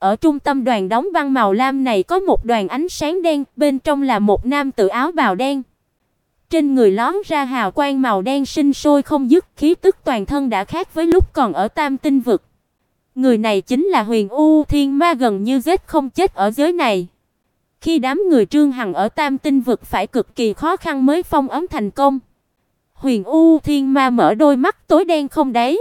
Ở trung tâm đoàn đóng băng màu lam này có một đoàn ánh sáng đen, bên trong là một nam tử áo bào đen. Trên người lóe ra hào quang màu đen sinh sôi không dứt, khí tức toàn thân đã khác với lúc còn ở Tam Tinh vực. Người này chính là Huyền U Thiên Ma, gần như giết không chết ở giới này. Khi đám người Trương Hằng ở Tam Tinh vực phải cực kỳ khó khăn mới phong ấn thành công. Huyền U Thiên Ma mở đôi mắt tối đen không đáy,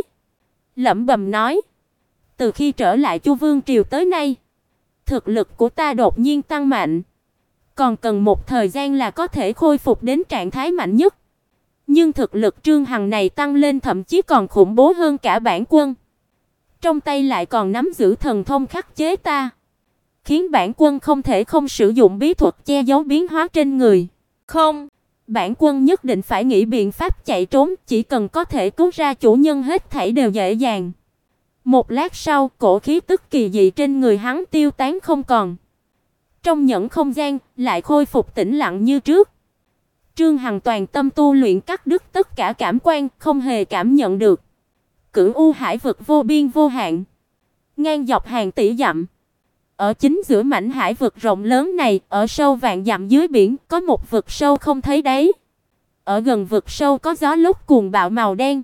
lẩm bẩm nói: "Từ khi trở lại Chu Vương triều tới nay, thực lực của ta đột nhiên tăng mạnh, còn cần một thời gian là có thể khôi phục đến trạng thái mạnh nhất. Nhưng thực lực Trương Hằng này tăng lên thậm chí còn khủng bố hơn cả bản quân. Trong tay lại còn nắm giữ thần thông khắc chế ta, khiến bản quân không thể không sử dụng bí thuật che giấu biến hóa trên người. Không, bản quân nhất định phải nghĩ biện pháp chạy trốn, chỉ cần có thể cứu ra chủ nhân hết thảy đều dễ dàng." Một lát sau, cổ khí tức kỳ dị trên người hắn tiêu tán không còn. Trong nhẫn không gian lại khôi phục tĩnh lặng như trước. Trương Hằng toàn tâm tu luyện, cắt đứt tất cả cảm quan, không hề cảm nhận được Cửu U hải vực vô biên vô hạn, ngang dọc hàng tỷ dặm. Ở chính giữa mảnh hải vực rộng lớn này, ở sâu vạn dặm dưới biển, có một vực sâu không thấy đáy. Ở gần vực sâu có gió lốc cuồng bạo màu đen.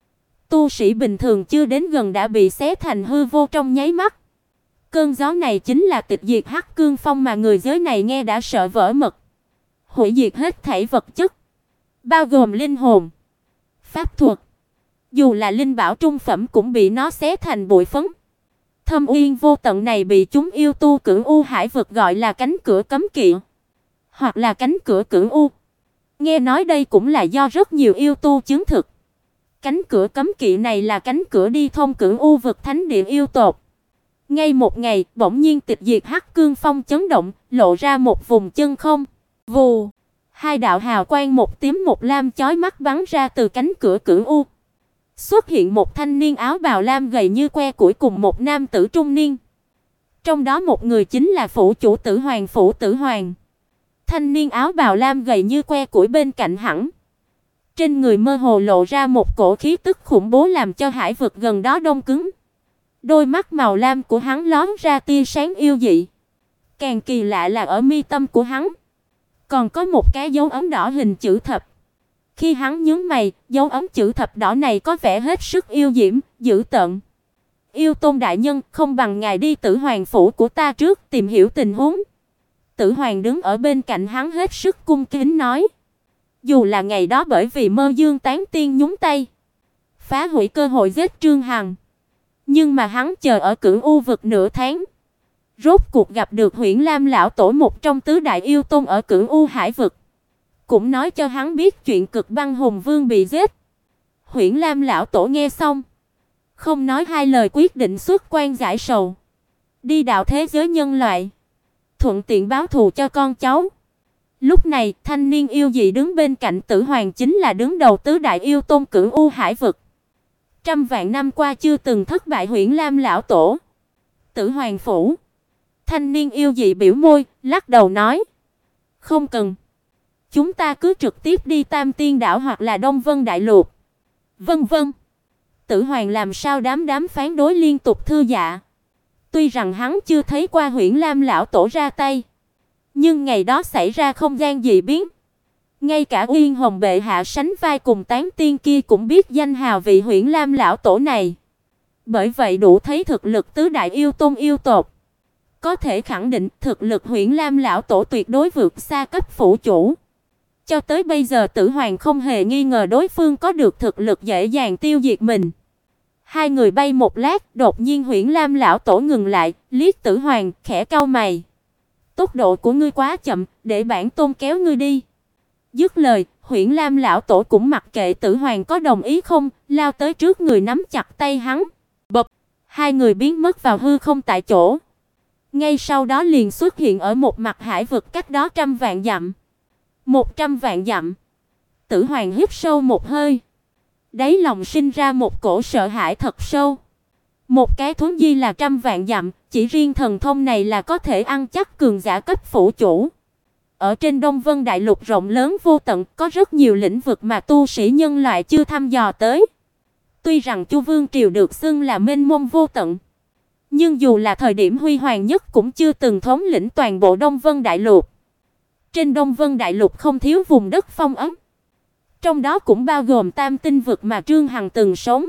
Tu sĩ bình thường chưa đến gần đã bị xé thành hư vô trong nháy mắt. Cơn gió này chính là tịch diệt hắc cương phong mà người giới này nghe đã sợ vỡ mật, hủy diệt hết thảy vật chất, bao gồm linh hồn, pháp thuật. Dù là linh bảo trung phẩm cũng bị nó xé thành bụi phấn. Thâm uyên vô tận này bị chúng yêu tu Cửu U hải vực gọi là cánh cửa cấm kỵ, hoặc là cánh cửa Cửu U. Nghe nói đây cũng là do rất nhiều yêu tu chứng thực. Cánh cửa cấm kỵ này là cánh cửa đi thông Cửu U vực thánh địa yêu tộc. Ngay một ngày, bỗng nhiên tịch diệt hắc cương phong chấn động, lộ ra một vùng chân không. Vù, hai đạo hào quang một tím một lam chói mắt bắn ra từ cánh cửa Cửu U. Xuất hiện một thanh niên áo bào lam gầy như que củi cùng một nam tử trung niên. Trong đó một người chính là phủ chủ Tử Hoàng phủ Tử Hoàng. Thanh niên áo bào lam gầy như que củi bên cạnh hắn, trên người mơ hồ lộ ra một cổ khí tức khủng bố làm cho hải vực gần đó đông cứng. Đôi mắt màu lam của hắn lóe ra tia sáng yêu dị. Càng kỳ lạ là ở mi tâm của hắn còn có một cái dấu ấn đỏ hình chữ thập. Khi hắn nhướng mày, dấu ấn chữ thập đỏ này có vẻ hết sức yêu diễm, dữ tợn. "Yêu Tôn đại nhân, không bằng ngài đi Tử Hoàng phủ của ta trước tìm hiểu tình huống." Tử Hoàng đứng ở bên cạnh hắn hết sức cung kính nói. Dù là ngày đó bởi vì Mơ Dương tán tiên nhúng tay, phá hủy cơ hội giết Trương Hằng, nhưng mà hắn chờ ở Cửu U vực nửa tháng, rốt cuộc gặp được Huyễn Lam lão tổ, một trong tứ đại yêu tôn ở Cửu U hải vực, cũng nói cho hắn biết chuyện Cực Băng Hùng Vương bị giết. Huyễn Lam lão tổ nghe xong, không nói hai lời quyết định xuất quan giải sầu, đi đạo thế giới nhân loại, thuận tiện báo thù cho con cháu. Lúc này, thanh niên yêu dị đứng bên cạnh Tử Hoàng chính là đứng đầu tứ đại yêu tôn Cửu U hải vực. Trăm vạn năm qua chưa từng thất bại Huyễn Lam lão tổ. Tử Hoàng phủ. Thanh niên yêu dị biểu môi, lắc đầu nói: "Không cần. Chúng ta cứ trực tiếp đi Tam Tiên đảo hoặc là Đông Vân đại lục." Vân vân. Tử Hoàng làm sao đám phán đối liên tục thư dạ. Tuy rằng hắn chưa thấy qua Huyễn Lam lão tổ ra tay, nhưng ngày đó xảy ra không gian dị biến, ngay cả Uyên Hồng bệ hạ sánh vai cùng tán tiên kia cũng biết danh hào vị Huyễn Lam lão tổ này. Bởi vậy đủ thấy thực lực tứ đại yêu tôn yêu tộc. Có thể khẳng định thực lực Huyễn Lam lão tổ tuyệt đối vượt xa cấp phủ chủ. Cho tới bây giờ Tử Hoàng không hề nghi ngờ đối phương có được thực lực dễ dàng tiêu diệt mình. Hai người bay một lát, đột nhiên Huyễn Lam lão tổ ngừng lại, liếc Tử Hoàng, khẽ cau mày. "Tốc độ của ngươi quá chậm, để bản tôn kéo ngươi đi." Dứt lời, Huyễn Lam lão tổ cũng mặc kệ Tử Hoàng có đồng ý không, lao tới trước người nắm chặt tay hắn. Bập, hai người biến mất vào hư không tại chỗ. Ngay sau đó liền xuất hiện ở một mặt hải vực cách đó 100 vạn dặm. 100 vạn dặm. Tử Hoàng hít sâu một hơi, đáy lòng sinh ra một cổ sợ hãi thật sâu. Một cái thuấn di là 100 vạn dặm, chỉ riêng thần thông này là có thể ăn chắc cường giả cấp phủ chủ. Ở trên Đông Vân đại lục rộng lớn vô tận, có rất nhiều lĩnh vực mà tu sĩ nhân loại chưa thăm dò tới. Tuy rằng Chu Vương triều được xưng là mênh mông vô tận, Nhưng dù là thời điểm huy hoàng nhất cũng chưa từng thống lĩnh toàn bộ Đông Vân Đại Lục. Trên Đông Vân Đại Lục không thiếu vùng đất phong ấm, trong đó cũng bao gồm Tam Tinh vực mà Trương Hằng từng sống.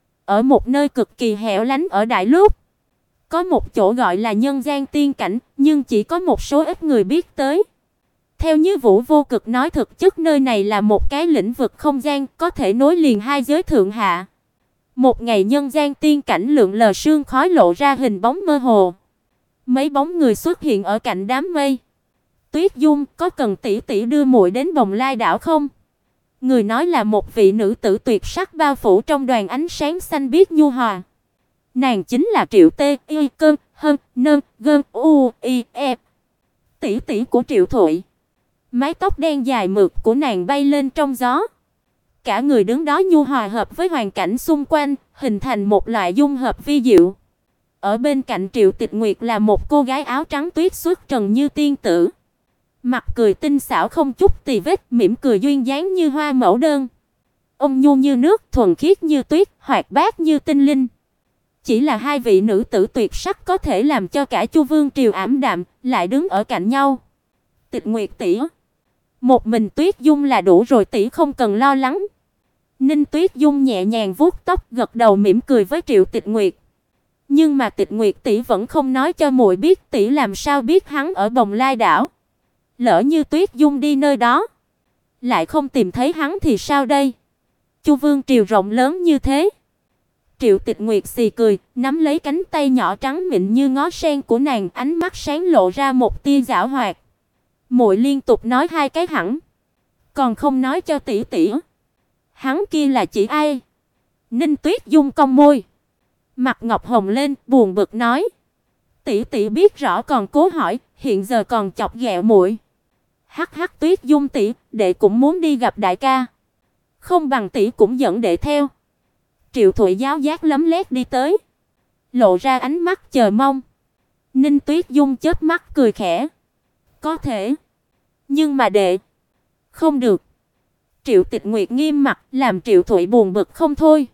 Ở một nơi cực kỳ hẻo lánh ở Đại Lục, có một chỗ gọi là Nhân Gian Tiên Cảnh, nhưng chỉ có một số ít người biết tới. Theo như Vũ Vô Cực nói, thực chất nơi này là một cái lĩnh vực không gian có thể nối liền hai giới thượng hạ. Một ngày Nhân Gian Tiên Cảnh lượn lờ sương khói lộ ra hình bóng mơ hồ. Mấy bóng người xuất hiện ở cạnh đám mây. Tuyết Dung, có cần tỷ tỷ đưa muội đến Bồng Lai đảo không? Người nói là một vị nữ tử tuyệt sắc bao phủ trong đoàn ánh sáng xanh biếc nhu hòa. Nàng chính là Triệu Tê Y Cơn Hân Nơn Gơn U Y E, tỷ tỷ của Triệu Thụy. Mái tóc đen dài mượt của nàng bay lên trong gió. Cả người đứng đó nhu hòa hợp với hoàn cảnh xung quanh, hình thành một loại dung hợp vi diệu. Ở bên cạnh Triệu Tịch Nguyệt là một cô gái áo trắng tuyết xuất trần như tiên tử. Mặt cười tinh xảo không chút tì vết, mỉm cười duyên dáng như hoa mẫu đơn. Ôn nhu như nước, thuần khiết như tuyết, hoạt bát như tinh linh. Chỉ là hai vị nữ tử tuyệt sắc có thể làm cho cả Chu Vương triều ảm đạm, lại đứng ở cạnh nhau. Tịch Nguyệt tỷ, một mình Tuyết Dung là đủ rồi, tỷ không cần lo lắng. Ninh Tuyết Dung nhẹ nhàng vuốt tóc, gật đầu mỉm cười với Triệu Tịch Nguyệt. Nhưng mà Tịch Nguyệt tỷ vẫn không nói cho muội biết, tỷ làm sao biết hắn ở Bồng Lai đảo? Lỡ như Tuyết Dung đi nơi đó, lại không tìm thấy hắn thì sao đây? Chu Vương triều rộng lớn như thế. Triệu Tịch Nguyệt xì cười, nắm lấy cánh tay nhỏ trắng mịn như ngó sen của nàng, ánh mắt sáng lộ ra một tia giảo hoạt. Muội liên tục nói hai cái hẳn, còn không nói cho tỷ tỷ. Hắn kia là chỉ ai? Ninh Tuyết Dung cong môi, mặt ngọc hồng lên, buồn bực nói: tỷ tỷ biết rõ còn cố hỏi, hiện giờ còn chọc ghẹo muội. Hắc hắc, Tuyết Dung tỷ, đệ cũng muốn đi gặp đại ca. Không bằng tỷ cũng dẫn đệ theo. Triệu Thụy giáo giác lấm lét đi tới, lộ ra ánh mắt chờ mong. Ninh Tuyết Dung chớp mắt cười khẽ: có thể, nhưng mà đệ không được. Triệu Tịch Nguyệt nghiêm mặt, làm Triệu Thụy buồn bực không thôi.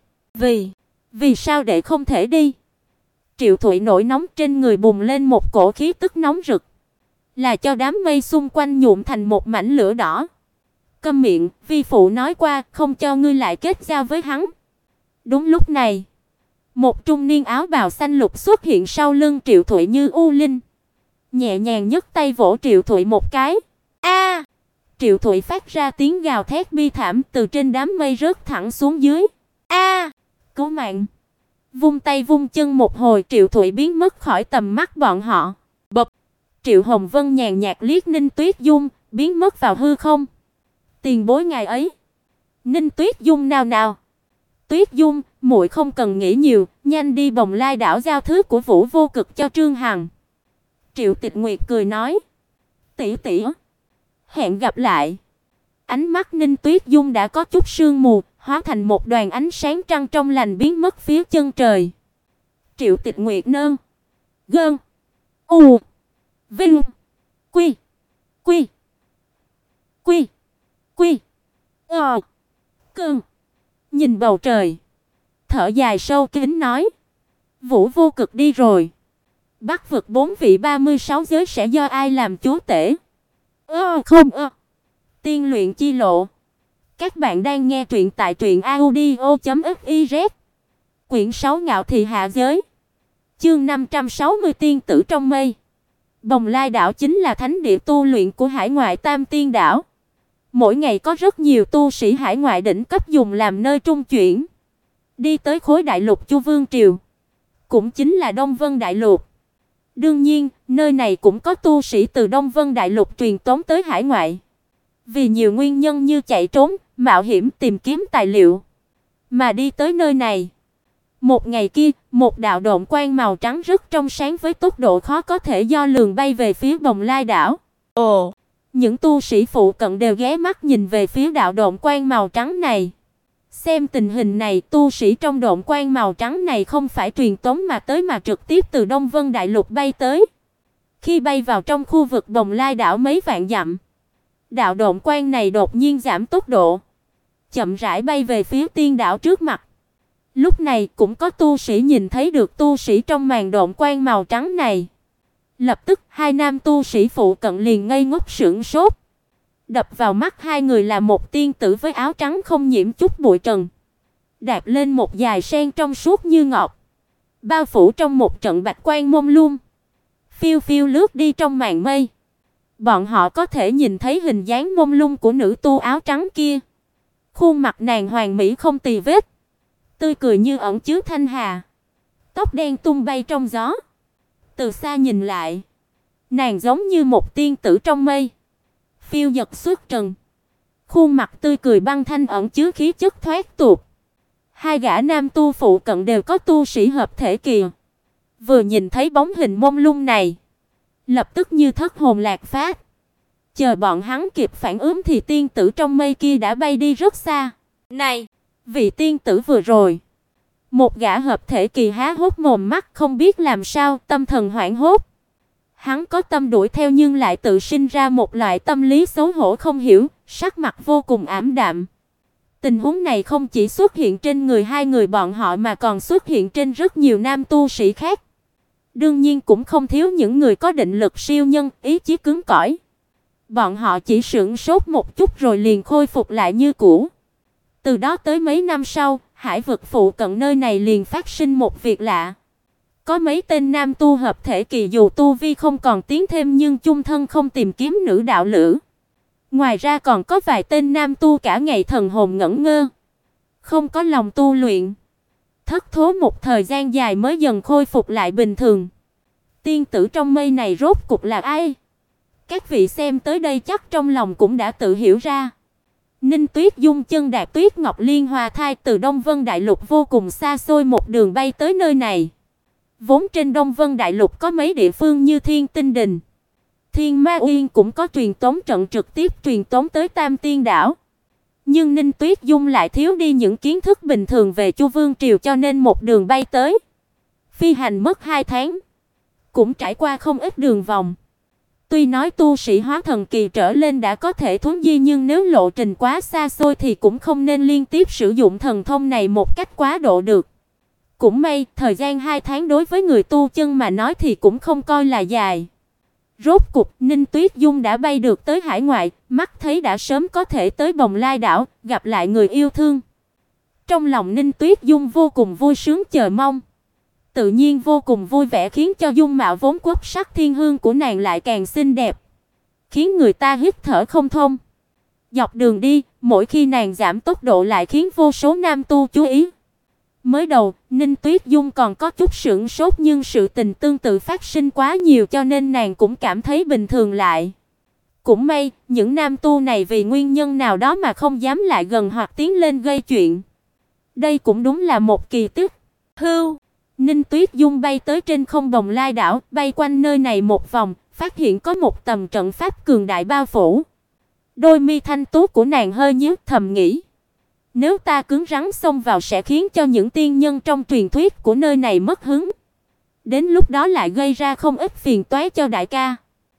Vì sao đệ không thể đi? Triệu Thụy nổi nóng, trên người bùng lên một cổ khí tức nóng rực, là cho đám mây xung quanh nhuộm thành một mảnh lửa đỏ. Câm miệng, vi phụ nói qua, không cho ngươi lại kết giao với hắn. Đúng lúc này, một trung niên áo bào xanh lục xuất hiện sau lưng Triệu Thụy như u linh, nhẹ nhàng nhấc tay vỗ Triệu Thụy một cái. A! Triệu Thụy phát ra tiếng gào thét bi thảm, từ trên đám mây rớt thẳng xuống dưới. A! Cứu mạng! Vung tay vung chân một hồi, Triệu Thụy biến mất khỏi tầm mắt bọn họ. Bập! Triệu Hồng Vân nhàn nhạt liếc Ninh Tuyết Dung, biến mất vào hư không. Tiền bối ngày ấy. Ninh Tuyết Dung nào nào. Tuyết Dung, muội không cần nghĩ nhiều, nhanh đi Bồng Lai đảo giao thứ của Vũ Vô Cực cho Trương Hằng. Triệu Tịch Nguyệt cười nói: tỷ tỷ, hẹn gặp lại. Ánh mắt Ninh Tuyết Dung đã có chút sương mù, hóa thành một đoàn ánh sáng trăng trong lành biến mất phía chân trời. Triệu Tịch Nguyệt nơn gơn u vinh quy quy quy quy cơn nhìn bầu trời, thở dài sâu kín nói: Vũ Vô Cực đi rồi, Bắc vực 4 vị 36 giới sẽ do ai làm chúa tể? Tiên luyện chi lộ. Các bạn đang nghe truyện tại truyệnaudio.fiz. Quyển 6 Ngạo thị hạ giới. Chương 560 Tiên tử trong mây. Bồng Lai đảo chính là thánh địa tu luyện của hải ngoại Tam Tiên đảo. Mỗi ngày có rất nhiều tu sĩ hải ngoại đỉnh cấp dùng làm nơi trung chuyển, đi tới khối đại lục Chu Vương triều, cũng chính là Đông Vân Đại Lục. Đương nhiên, nơi này cũng có tu sĩ từ Đông Vân Đại Lục truyền tống tới hải ngoại, vì nhiều nguyên nhân như chạy trốn, mạo hiểm tìm kiếm tài liệu, mà đi tới nơi này. Một ngày kia, một đạo độn quang màu trắng rất trong sáng với tốc độ khó có thể đo lường bay về phía Bồng Lai đảo. Ồ, những tu sĩ phụ cận đều ghé mắt nhìn về phía đạo độn quang màu trắng này. Xem tình hình này, tu sĩ trong độn quang màu trắng này không phải truyền tống mà trực tiếp từ Đông Vân Đại Lục bay tới. Khi bay vào trong khu vực Bồng Lai đảo mấy vạn dặm, đạo độn quang này đột nhiên giảm tốc độ, chậm rãi bay về phía tiên đảo trước mặt. Lúc này cũng có tu sĩ nhìn thấy được tu sĩ trong màn độn quang màu trắng này. Lập tức hai nam tu sĩ phụ cận liền ngây ngốc sững sốt. Đập vào mắt hai người là một tiên tử với áo trắng không nhiễm chút bụi trần, đạp lên một dải sen trong suốt như ngọc, bao phủ trong một trận bạch quang mông lung, phiêu phiêu lướt đi trong màn mây. Bọn họ có thể nhìn thấy hình dáng mông lung của nữ tu áo trắng kia. Khuôn mặt nàng hoàn mỹ không tì vết, tươi cười như ẩn chứa thanh hà, tóc đen tung bay trong gió. Từ xa nhìn lại, nàng giống như một tiên tử trong mây, phiêu dật xuất trần. Khuôn mặt tươi cười băng thanh ẩn chứa khí chất thoát tục. Hai gã nam tu phụ cận đều có tu sĩ hợp thể kỳ. Vừa nhìn thấy bóng hình mông lung này, lập tức như thất hồn lạc phách. Chờ bọn hắn kịp phản ứng thì tiên tử trong mây kia đã bay đi rất xa. Này, vị tiên tử vừa rồi. Một gã hợp thể kỳ há hốc mồm mắt không biết làm sao, tâm thần hoảng hốt. Hắn có tâm đuổi theo nhưng lại tự sinh ra một loại tâm lý xấu hổ không hiểu, sắc mặt vô cùng ảm đạm. Tình huống này không chỉ xuất hiện trên người hai người bọn họ mà còn xuất hiện trên rất nhiều nam tu sĩ khác. Đương nhiên cũng không thiếu những người có định lực siêu nhân, ý chí cứng cỏi. Bọn họ chỉ sửng sốt một chút rồi liền khôi phục lại như cũ. Từ đó tới mấy năm sau, hải vực phụ cận nơi này liền phát sinh một việc lạ. Có mấy tên nam tu hợp thể kỳ dù tu vi không còn tiến thêm nhưng chung thân không tìm kiếm nữ đạo lữ. Ngoài ra còn có vài tên nam tu cả ngày thần hồn ngẩn ngơ, không có lòng tu luyện. Thất thố một thời gian dài mới dần khôi phục lại bình thường. Tiên tử trong mây này rốt cục là ai? Các vị xem tới đây chắc trong lòng cũng đã tự hiểu ra. Ninh Tuyết Dung chân đạp tuyết ngọc liên hoa thai từ Đông Vân Đại Lục vô cùng xa xôi một đường bay tới nơi này. Vốn trên Đông Vân Đại Lục có mấy địa phương như Thiên Tinh Đình, Thiên Ma Uyên cũng có truyền tống trận trực tiếp truyền tống tới Tam Tiên Đảo. Nhưng Ninh Tuyết Dung lại thiếu đi những kiến thức bình thường về Chu Vương triều cho nên một đường bay tới. Phi hành mất 2 tháng, cũng trải qua không ít đường vòng. Tuy nói tu sĩ hóa thần kỳ trở lên đã có thể thuấn di nhưng nếu lộ trình quá xa xôi thì cũng không nên liên tiếp sử dụng thần thông này một cách quá độ được. Cũng may, thời gian 2 tháng đối với người tu chân mà nói thì cũng không coi là dài. Rốt cục, Ninh Tuyết Dung đã bay được tới hải ngoại, mắt thấy đã sớm có thể tới Bồng Lai đảo, gặp lại người yêu thương. Trong lòng Ninh Tuyết Dung vô cùng vui sướng chờ mong. Tự nhiên vô cùng vui vẻ khiến cho dung mạo vốn quốc sắc thiên hương của nàng lại càng xinh đẹp, khiến người ta hít thở không thông. Dọc đường đi, mỗi khi nàng giảm tốc độ lại khiến vô số nam tu chú ý. Mới đầu, Ninh Tuyết Dung còn có chút sửng sốt nhưng sự tình tương tự phát sinh quá nhiều cho nên nàng cũng cảm thấy bình thường lại. Cũng may, những nam tu này vì nguyên nhân nào đó mà không dám lại gần hoặc tiến lên gây chuyện. Đây cũng đúng là một kỳ tích. Hưu, Ninh Tuyết Dung bay tới trên không Bồng Lai đảo, bay quanh nơi này một vòng, phát hiện có một tầm trận pháp cường đại bao phủ. Đôi mi thanh tú của nàng hơi nhíu, thầm nghĩ: nếu ta cứng rắn xông vào sẽ khiến cho những tiên nhân trong truyền thuyết của nơi này mất hứng. Đến lúc đó lại gây ra không ít phiền toái cho đại ca.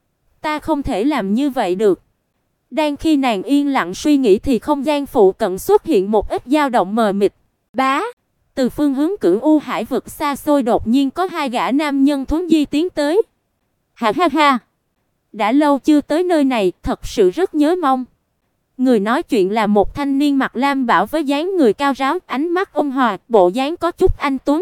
Ta không thể làm như vậy được. Đang khi nàng yên lặng suy nghĩ thì không gian phụ cận xuất hiện một ít dao động mờ mịt. Bá, từ phương hướng Cửu U hải vực xa xôi đột nhiên có hai gã nam nhân thuấn di tiến tới. Ha ha ha, đã lâu chưa tới nơi này, thật sự rất nhớ mong. Người nói chuyện là một thanh niên mặc lam bảo với dáng người cao ráo, ánh mắt ôn hòa, bộ dáng có chút anh tuấn.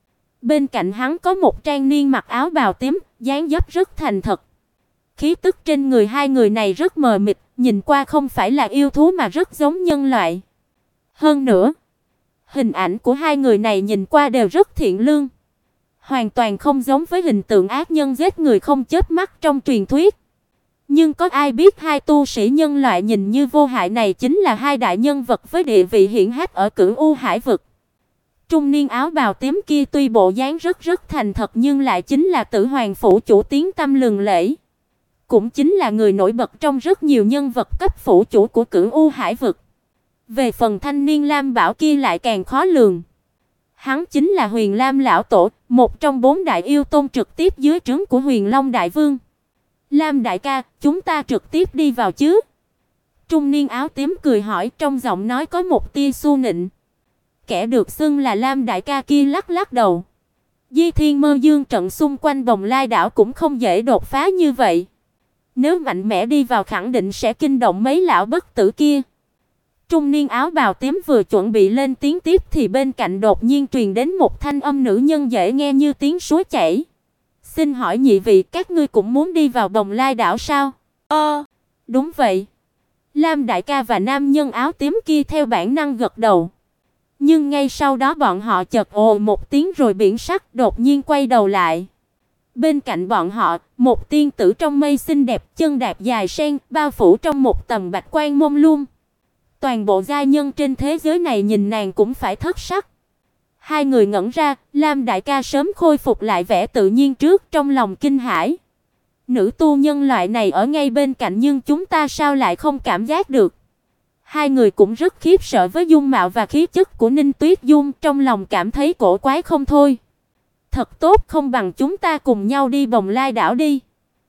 Bên cạnh hắn có một trang niên mặc áo bào tím, dáng dấp rất thành thật. Khí tức trên người hai người này rất mờ mịt, nhìn qua không phải là yêu thú mà rất giống nhân loại. Hơn nữa, hình ảnh của hai người này nhìn qua đều rất thiện lương, hoàn toàn không giống với hình tượng ác nhân giết người không chớp mắt trong truyền thuyết. Nhưng có ai biết hai tu sĩ nhân loại nhìn như vô hại này chính là hai đại nhân vật với địa vị hiển hách ở Cửu U hải vực. Trung niên áo bào tím kia tuy bộ dáng rất thành thật nhưng lại chính là Tử Hoàng phủ chủ tiếng tăm lừng lẫy, cũng chính là người nổi bật trong rất nhiều nhân vật cấp phủ chủ của Cửu U hải vực. Về phần thanh niên lam bảo kia lại càng khó lường. Hắn chính là Huyền Lam lão tổ, một trong 4 đại yêu tôn trực tiếp dưới trướng của Huyền Long đại vương. Lam đại ca, chúng ta trực tiếp đi vào chứ? Trung niên áo tím cười hỏi, trong giọng nói có một tia su nịnh. Kẻ được xưng là Lam đại ca kia lắc lắc đầu. Di Thiên Mơ Dương trận xung quanh Bồng Lai đảo cũng không dễ đột phá như vậy. Nếu mạnh mẽ đi vào khẳng định sẽ kinh động mấy lão bất tử kia. Trung niên áo bào tím vừa chuẩn bị lên tiếng tiếp thì bên cạnh đột nhiên truyền đến một thanh âm nữ nhân dễ nghe như tiếng suối chảy. "Xin hỏi nhị vị, các ngươi cũng muốn đi vào Bồng Lai đảo sao?" Đúng vậy." Lam đại ca và nam nhân áo tím kia theo bản năng gật đầu. Nhưng ngay sau đó bọn họ chợt ồ một tiếng rồi biển sắc đột nhiên quay đầu lại. Bên cạnh bọn họ, một tiên tử trong mây xinh đẹp, chân đạp dài sen, bao phủ trong một tầng bạch quang mông lung. Toàn bộ giai nhân trên thế giới này nhìn nàng cũng phải thất sắc. Hai người ngẩn ra, Lam đại ca sớm khôi phục lại vẻ tự nhiên trước, trong lòng kinh hãi. Nữ tu nhân loại này ở ngay bên cạnh nhưng chúng ta sao lại không cảm giác được? Hai người cũng rất khiếp sợ với dung mạo và khí chất của Ninh Tuyết Dung, trong lòng cảm thấy cổ quái không thôi. Thật tốt, không bằng chúng ta cùng nhau đi Bồng Lai đảo đi.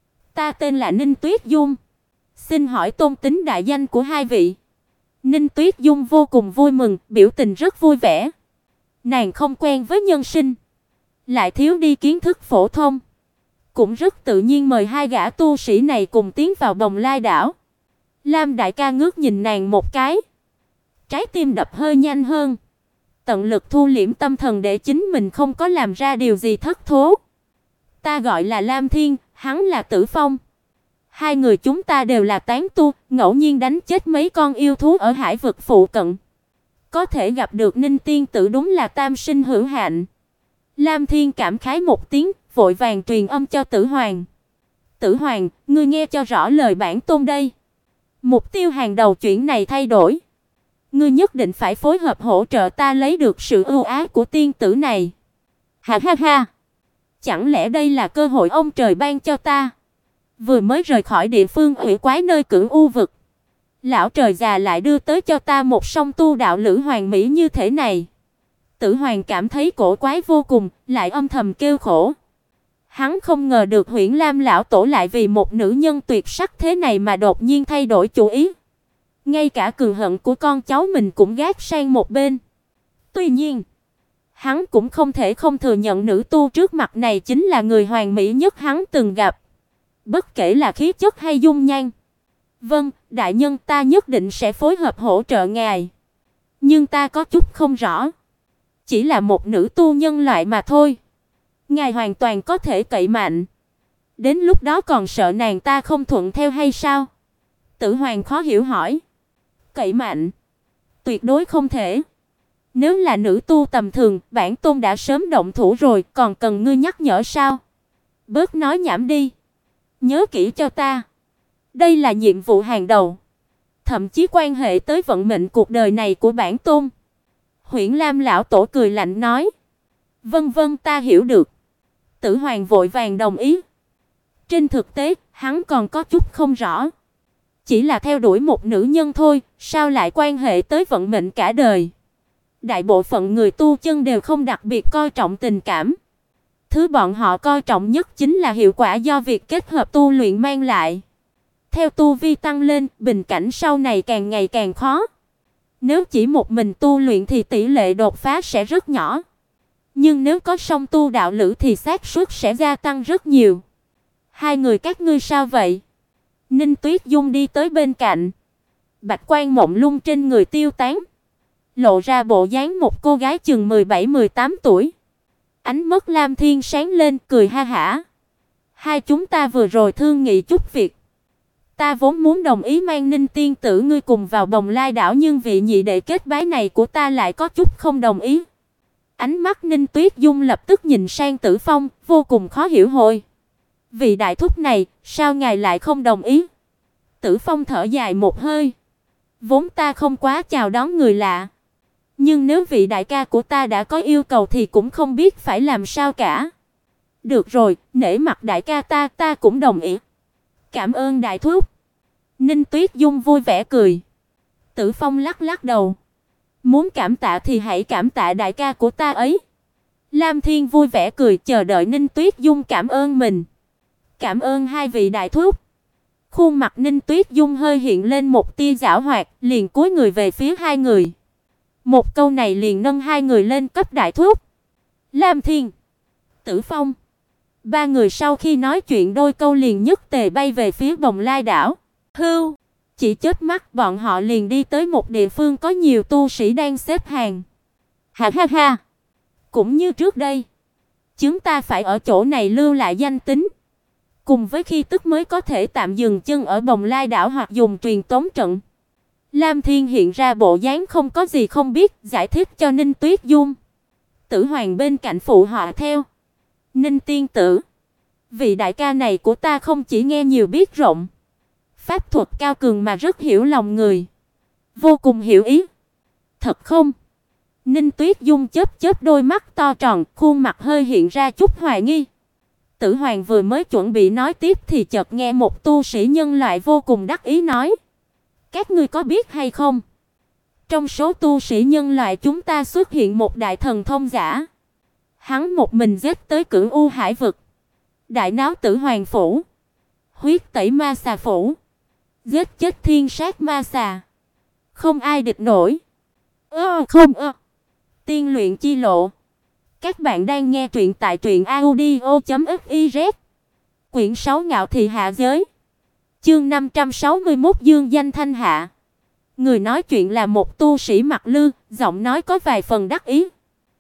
Ta tên là Ninh Tuyết Dung. Xin hỏi tôn tính đại danh của hai vị? Ninh Tuyết Dung vô cùng vui mừng, biểu tình rất vui vẻ. Nàng không quen với nhân sinh, lại thiếu đi kiến thức phổ thông, cũng rất tự nhiên mời hai gã tu sĩ này cùng tiến vào Bồng Lai đảo. Lam đại ca ngước nhìn nàng một cái, trái tim đập hơi nhanh hơn, tận lực thu liễm tâm thần để chính mình không có làm ra điều gì thất thố. Ta gọi là Lam Thiên, hắn là Tử Phong. Hai người chúng ta đều là tán tu, ngẫu nhiên đánh chết mấy con yêu thú ở hải vực phụ cận. Có thể gặp được Ninh tiên tử đúng là tam sinh hữu hạnh. Lam Thiên cảm khái một tiếng, vội vàng truyền âm cho Tử Hoàng. Tử Hoàng, ngươi nghe cho rõ lời bản tôn đây. Mục tiêu hàng đầu chuyện này thay đổi. Ngươi nhất định phải phối hợp hỗ trợ ta lấy được sự ưu ái của tiên tử này. Ha ha ha. Chẳng lẽ đây là cơ hội ông trời ban cho ta? Vừa mới rời khỏi địa phương hủy quái nơi Cửu U vực, lão trời già lại đưa tới cho ta một song tu đạo lữ hoàn mỹ như thế này. Tử Hoàng cảm thấy cổ quái vô cùng, lại âm thầm kêu khổ. Hắn không ngờ được Huyễn Lam lão tổ lại vì một nữ nhân tuyệt sắc thế này mà đột nhiên thay đổi chủ ý. Ngay cả cừu hận của con cháu mình cũng gác sang một bên. Tuy nhiên, hắn cũng không thể không thừa nhận nữ tu trước mặt này chính là người hoàn mỹ nhất hắn từng gặp. Bất kể là khí chất hay dung nhan. Vâng, đại nhân, ta nhất định sẽ phối hợp hỗ trợ ngài. Nhưng ta có chút không rõ. Chỉ là một nữ tu nhân loại mà thôi. Ngài hoàn toàn có thể cậy mạnh. Đến lúc đó còn sợ nàng ta không thuận theo hay sao? Tử Hoàng khó hiểu hỏi. Cậy mạnh? Tuyệt đối không thể. Nếu là nữ tu tầm thường, bản tôn đã sớm động thủ rồi, còn cần ngươi nhắc nhở sao? Bớt nói nhảm đi. Nhớ kỹ cho ta. Đây là nhiệm vụ hàng đầu. Thậm chí quan hệ tới vận mệnh cuộc đời này của bản tôn. Huyễn Lam lão tổ cười lạnh nói. Vâng vâng, ta hiểu được. Tử Hoàng vội vàng đồng ý. Trên thực tế, hắn còn có chút không rõ. Chỉ là theo đuổi một nữ nhân thôi, sao lại quan hệ tới vận mệnh cả đời? Đại bộ phận người tu chân đều không đặc biệt coi trọng tình cảm. Thứ bọn họ coi trọng nhất chính là hiệu quả do việc kết hợp tu luyện mang lại. Theo tu vi tăng lên, bình cảnh sau này càng ngày càng khó. Nếu chỉ một mình tu luyện thì tỷ lệ đột phá sẽ rất nhỏ. Nhưng nếu có song tu đạo lữ thì xác suất sẽ gia tăng rất nhiều. Hai người các ngươi sao vậy? Ninh Tuyết Dung đi tới bên cạnh. Bạch quang mộng lung trên người tiêu tán, lộ ra bộ dáng một cô gái chừng 17-18 tuổi. Ánh mắt Lam Thiên sáng lên, cười ha hả. Hai chúng ta vừa rồi thương nghị chút việc. Ta vốn muốn đồng ý mang Ninh tiên tử ngươi cùng vào Bồng Lai đảo, nhưng vị nhị đệ kết bái này của ta lại có chút không đồng ý. Ánh mắt Ninh Tuyết Dung lập tức nhìn sang Tử Phong, vô cùng khó hiểu hồi. Vị đại thúc này, sao ngài lại không đồng ý? Tử Phong thở dài một hơi. Vốn ta không quá chào đón người lạ. Nhưng nếu vị đại ca của ta đã có yêu cầu thì cũng không biết phải làm sao cả. Được rồi, nể mặt đại ca ta cũng đồng ý. Cảm ơn đại thúc. Ninh Tuyết Dung vui vẻ cười. Tử Phong lắc lắc đầu. Muốn cảm tạ thì hãy cảm tạ đại ca của ta ấy. Lam Thiên vui vẻ cười chờ đợi Ninh Tuyết Dung cảm ơn mình. Cảm ơn hai vị đại thúc. Khuôn mặt Ninh Tuyết Dung hơi hiện lên một tia giảo hoạt, liền cúi người về phía hai người. Một câu này liền nâng hai người lên cấp đại thúc. Lam Thiên, Tử Phong, ba người sau khi nói chuyện đôi câu liền nhất tề bay về phía Bồng Lai đảo. Hưu, chỉ chớp mắt bọn họ liền đi tới một địa phương có nhiều tu sĩ đang xếp hàng. Ha ha ha, cũng như trước đây, chúng ta phải ở chỗ này lưu lại danh tính, cùng với khi tức mới có thể tạm dừng chân ở Bồng Lai đảo hoặc dùng truyền tống trận. Lam Thiên hiện ra bộ dáng không có gì không biết, giải thích cho Ninh Tuyết Dung. Tử Hoàng bên cạnh phụ họa theo. Ninh tiên tử, vị đại ca này của ta không chỉ nghe nhiều biết rộng, pháp thuật cao cường mà rất hiểu lòng người, vô cùng hiểu ý. Thật không? Ninh Tuyết Dung chớp chớp đôi mắt to tròn, khuôn mặt hơi hiện ra chút hoài nghi. Tử Hoàng vừa mới chuẩn bị nói tiếp thì chợt nghe một tu sĩ nhân loại vô cùng đắc ý nói: "Các ngươi có biết hay không? Trong số tu sĩ nhân loại chúng ta xuất hiện một đại thần thông giả. Hắn một mình giết tới Cửu U Hải vực, đại náo Tử Hoàng phủ, huyết tẩy ma xà phủ, giết chết thiên sát ma xà, không ai địch nổi." Tiên luyện chi lộ. Các bạn đang nghe truyện tại truyệnaudio.fiz. Quyển 6 Ngạo thị hạ giới. Chương 561 Dương danh thanh hạ. Người nói chuyện là một tu sĩ mặc lư, giọng nói có vài phần đắc ý.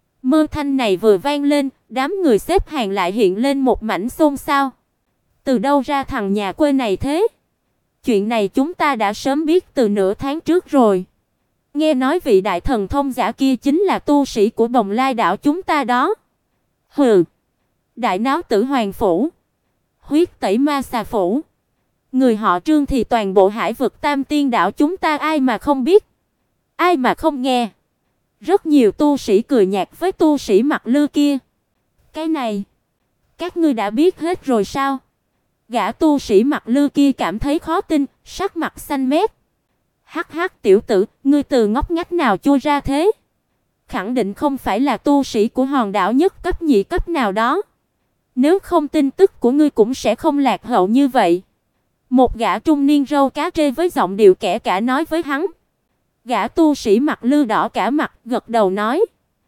Mơ thanh này vừa vang lên, đám người xếp hàng lại hiện lên một mảnh xôn xao. Từ đâu ra thằng nhà quê này thế? Chuyện này chúng ta đã sớm biết từ nửa tháng trước rồi. Nghe nói vị đại thần thông giả kia chính là tu sĩ của Bồng Lai đảo chúng ta đó. Hừ, đại náo Tử Hoàng phủ, huyết tẩy ma xà phủ, người họ Trương thì toàn bộ hải vực Tam Tiên đảo chúng ta ai mà không biết, ai mà không nghe. Rất nhiều tu sĩ cười nhạt với tu sĩ mặc lư kia. Cái này, các ngươi đã biết hết rồi sao? Gã tu sĩ mặc lư kia cảm thấy khó tin, sắc mặt xanh mét. Hắc hắc tiểu tử, ngươi từ ngóc ngách nào chui ra thế? Khẳng định không phải là tu sĩ của hòn đảo nhất cấp nhị cấp nào đó. Nếu không tin tức của ngươi cũng sẽ không lạc hậu như vậy. Một gã trung niên râu cá trê với giọng điệu kẻ cả nói với hắn. Gã tu sĩ mặc lư đỏ cả mặt, gật đầu nói: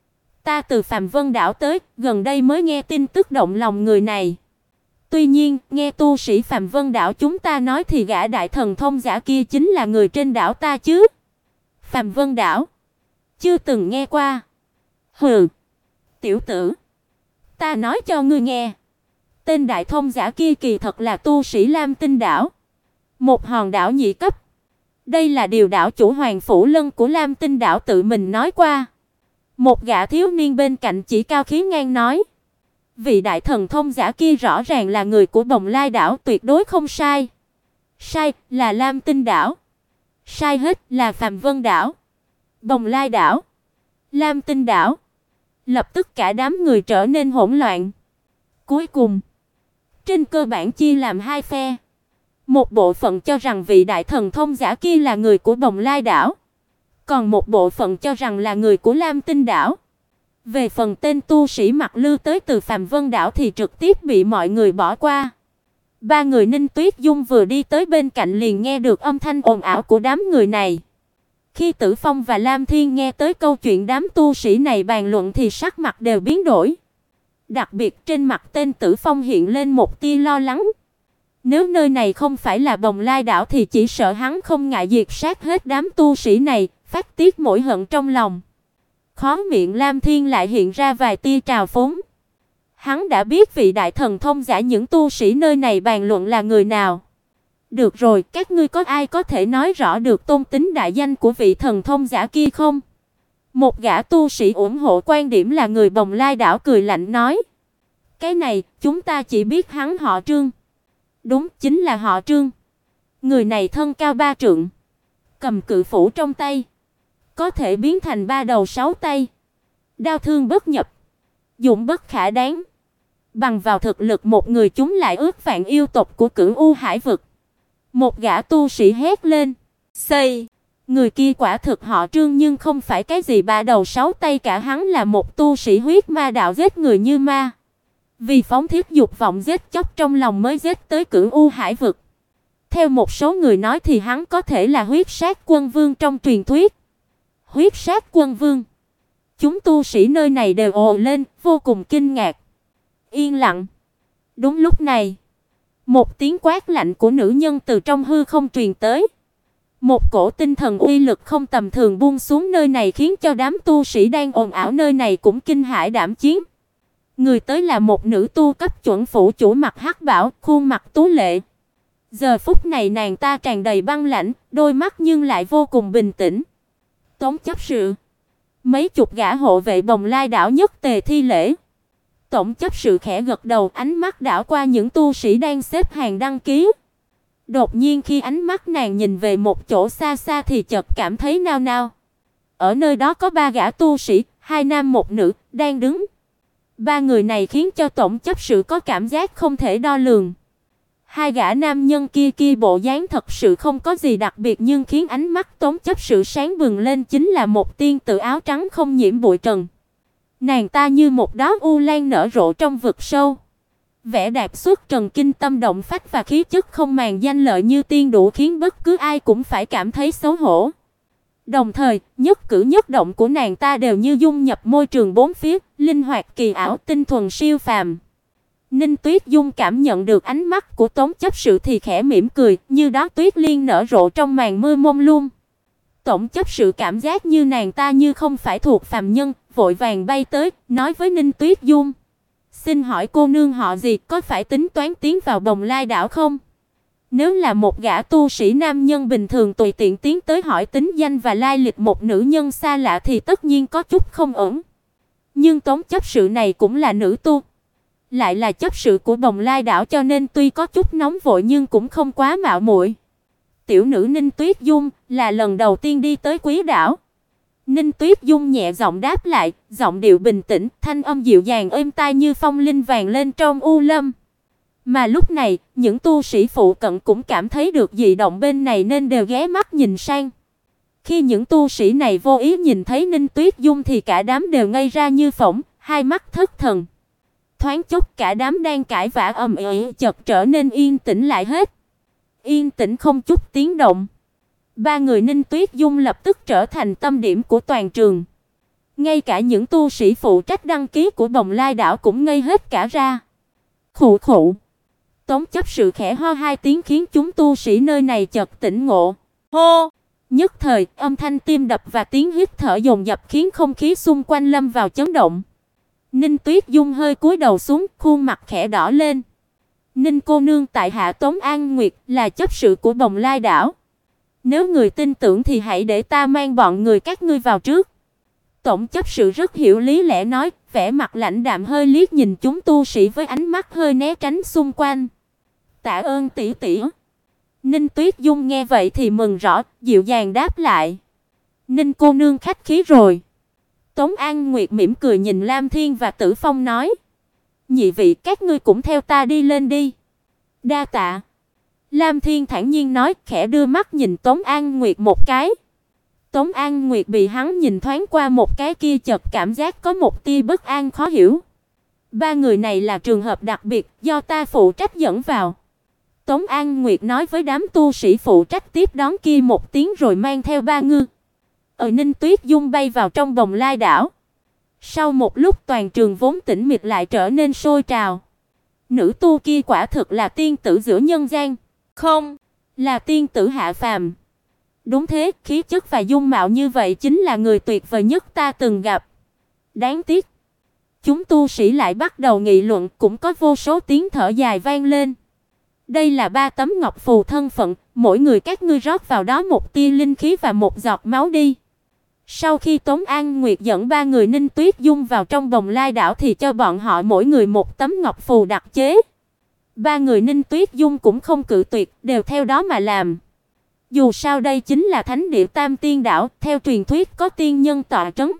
"Ta từ Phàm Vân đảo tới, gần đây mới nghe tin tức động lòng người này. Tuy nhiên, nghe tu sĩ Phàm Vân đảo chúng ta nói thì gã đại thần thông giả kia chính là người trên đảo ta chứ." Phàm Vân đảo? Chưa từng nghe qua. Hừ, tiểu tử, ta nói cho ngươi nghe, tên đại thông giả kia kỳ thật là tu sĩ Lam Tinh đảo, một hòn đảo nhị cấp. Đây là điều đảo chủ Hoàng phủ Lân của Lam Tinh đảo tự mình nói qua. Một gã thiếu niên bên cạnh chỉ cao khí ngang nói: "Vị đại thần thông giả kia rõ ràng là người của Bồng Lai đảo, tuyệt đối không sai." Sai là Lam Tinh đảo, sai hết là Phàm Vân đảo. Bồng Lai đảo, Lam Tinh đảo. Lập tức cả đám người trở nên hỗn loạn. Cuối cùng, trên cơ bản chia làm hai phe. Một bộ phận cho rằng vị đại thần thông giả kia là người của Bồng Lai đảo, còn một bộ phận cho rằng là người của Lam Tinh đảo. Về phần tên tu sĩ mặc lư tới từ Phàm Vân đảo thì trực tiếp bị mọi người bỏ qua. Ba người Ninh Tuyết Dung vừa đi tới bên cạnh liền nghe được âm thanh ồn ào của đám người này. Khi Tử Phong và Lam Thiên nghe tới câu chuyện đám tu sĩ này bàn luận thì sắc mặt đều biến đổi. Đặc biệt trên mặt tên Tử Phong hiện lên một tia lo lắng. Nếu nơi này không phải là Bồng Lai đảo thì chỉ sợ hắn không ngại diệt sát hết đám tu sĩ này, phát tiết mối hận trong lòng. Khóe miệng Lam Thiên lại hiện ra vài tia trào phúng. Hắn đã biết vị đại thần thông giả những tu sĩ nơi này bàn luận là người nào. Được rồi, các ngươi có ai có thể nói rõ được tôn tính đại danh của vị thần thông giả kia không? Một gã tu sĩ ủng hộ quan điểm là người Bồng Lai đảo cười lạnh nói: "Cái này, chúng ta chỉ biết hắn họ Trương." Đúng, chính là họ Trương. Người này thân cao 3 trượng, cầm cự phủ trong tay, có thể biến thành 3 đầu 6 tay, đao thương bất nhập, dụng bất khả đáng. Bằng vào thực lực một người chúng lại ước vạn yêu tộc của Cửu U Hải vực. Một gã tu sĩ hét lên: "Xây!" Người kia quả thực họ Trương nhưng không phải cái gì 3 đầu 6 tay cả, hắn là một tu sĩ huyết ma đạo giết người như ma. Vì phóng thiết dục vọng giết chóc trong lòng mới giết tới Cửu U Hải vực. Theo một số người nói thì hắn có thể là huyết sát quân vương trong truyền thuyết. Huyết Sát Quân Vương. Chúng tu sĩ nơi này đều ồ lên, vô cùng kinh ngạc. Yên lặng. Đúng lúc này, một tiếng quát lạnh của nữ nhân từ trong hư không truyền tới. Một cổ tinh thần uy lực không tầm thường buông xuống nơi này khiến cho đám tu sĩ đang ồn ào nơi này cũng kinh hãi đảm chiến. Người tới là một nữ tu cấp chuẩn phụ chủ mặc hắc bào, khuôn mặt tú lệ. Giờ phút này nàng ta tràn đầy băng lãnh, đôi mắt nhưng lại vô cùng bình tĩnh. Tống chấp sự. Mấy chục gã hộ vệ Bồng Lai đảo nhất tề thi lễ. Tổng chấp sự khẽ gật đầu, ánh mắt đảo qua những tu sĩ đang xếp hàng đăng ký. Đột nhiên khi ánh mắt nàng nhìn về một chỗ xa xa thì chợt cảm thấy nao nao. Ở nơi đó có 3 gã tu sĩ, 2 nam 1 nữ đang đứng. 3 người này khiến cho tổng chấp sự có cảm giác không thể đo lường. 2 gã nam nhân kia bộ dáng thật sự không có gì đặc biệt, nhưng khiến ánh mắt tống chấp sự sáng bừng lên chính là một tiên tử áo trắng không nhiễm bụi trần. Nàng ta như một đóa u lan nở rộ trong vực sâu. Vẻ đẹp xuất trần kinh tâm động phách và khí chất không màng danh lợi như tiên đủ khiến bất cứ ai cũng phải cảm thấy xấu hổ. Đồng thời, nhất cử nhất động của nàng ta đều như dung nhập môi trường bốn phía, linh hoạt kỳ ảo, tinh thuần siêu phàm. Ninh Tuyết Dung cảm nhận được ánh mắt của Tống chấp sự thì khẽ mỉm cười, như đó tuyết liên nở rộ trong màn mưa mông lung. Tổng chấp sự cảm giác như nàng ta như không phải thuộc phàm nhân, vội vàng bay tới, nói với Ninh Tuyết Dung: "Xin hỏi cô nương họ gì, có phải tính toán tiến vào Bồng Lai đảo không?" Nếu là một gã tu sĩ nam nhân bình thường tùy tiện tiến tới hỏi tính danh và lai lịch một nữ nhân xa lạ thì tất nhiên có chút không ổn. Nhưng Tống chấp sự này cũng là nữ tu, lại là chấp sự của Bồng Lai đảo, cho nên tuy có chút nóng vội nhưng cũng không quá mạo muội. Tiểu nữ Ninh Tuyết Dung là lần đầu tiên đi tới Quý đảo. Ninh Tuyết Dung nhẹ giọng đáp lại, giọng điệu bình tĩnh, thanh âm dịu dàng êm tai như phong linh vàng lên trong u lâm. Mà lúc này, những tu sĩ phụ cận cũng cảm thấy được dị động bên này nên đều ghé mắt nhìn sang. Khi những tu sĩ này vô ý nhìn thấy Ninh Tuyết Dung thì cả đám đều ngây ra như phỗng, hai mắt thất thần. Thoáng chốc cả đám đang cãi vã ầm ĩ chợt trở nên yên tĩnh lại hết. Yên tĩnh không chút tiếng động. 3 người Ninh Tuyết Dung lập tức trở thành tâm điểm của toàn trường. Ngay cả những tu sĩ phụ trách đăng ký của Bồng Lai đảo cũng ngây hết cả ra. Khụ khụ. Tống chấp sự khẽ ho 2 tiếng khiến chúng tu sĩ nơi này chợt tỉnh ngộ. Hô! Nhất thời, âm thanh tim đập và tiếng hít thở dồn dập khiến không khí xung quanh lâm vào chấn động. Ninh Tuyết Dung hơi cúi đầu xuống, khuôn mặt khẽ đỏ lên. Ninh cô nương, tại hạ Tống An Nguyệt, là chấp sự của Bồng Lai đảo. Nếu người tin tưởng thì hãy để ta mang bọn người các ngươi vào trước. Tổng chấp sự rất hiểu lý lẽ nói, vẻ mặt lãnh đạm hơi liếc nhìn chúng tu sĩ với ánh mắt hơi né tránh xung quanh. Tạ ơn tỷ tỷ. Ninh Tuyết Dung nghe vậy thì mừng rõ, dịu dàng đáp lại. Ninh cô nương khách khí rồi. Tống An Nguyệt mỉm cười nhìn Lam Thiên và Tử Phong nói. Nhị vị các ngươi cũng theo ta đi lên đi. Đa tạ. Lam Thiên thản nhiên nói, khẽ đưa mắt nhìn Tống An Nguyệt một cái. Tống An Nguyệt bị hắn nhìn thoáng qua một cái kia chợt cảm giác có một tia bất an khó hiểu. 3 người này là trường hợp đặc biệt, do ta phụ trách dẫn vào. Tống An Nguyệt nói với đám tu sĩ phụ trách tiếp đón kia một tiếng rồi mang theo 3 ngư. Ninh Tuyết Dung bay vào trong Bồng Lai đảo. Sau một lúc toàn trường vốn tĩnh mịch lại trở nên sôi trào. Nữ tu kia quả thực là tiên tử giữa nhân gian. Không, là tiên tử hạ phàm. Đúng thế, khí chất và dung mạo như vậy chính là người tuyệt vời nhất ta từng gặp. Đáng tiếc. Chúng tu sĩ lại bắt đầu nghị luận, cũng có vô số tiếng thở dài vang lên. Đây là 3 tấm ngọc phù thân phận, mỗi người các ngươi rót vào đó một tia linh khí và một giọt máu đi. Sau khi Tống An Nguyệt dẫn 3 người Ninh Tuyết Dung vào trong Bồng Lai đảo thì cho bọn họ mỗi người một tấm ngọc phù đặc chế. 3 người Ninh Tuyết Dung cũng không cự tuyệt, đều theo đó mà làm. Dù sao đây chính là thánh địa Tam Tiên đảo, theo truyền thuyết có tiên nhân tọa trấn.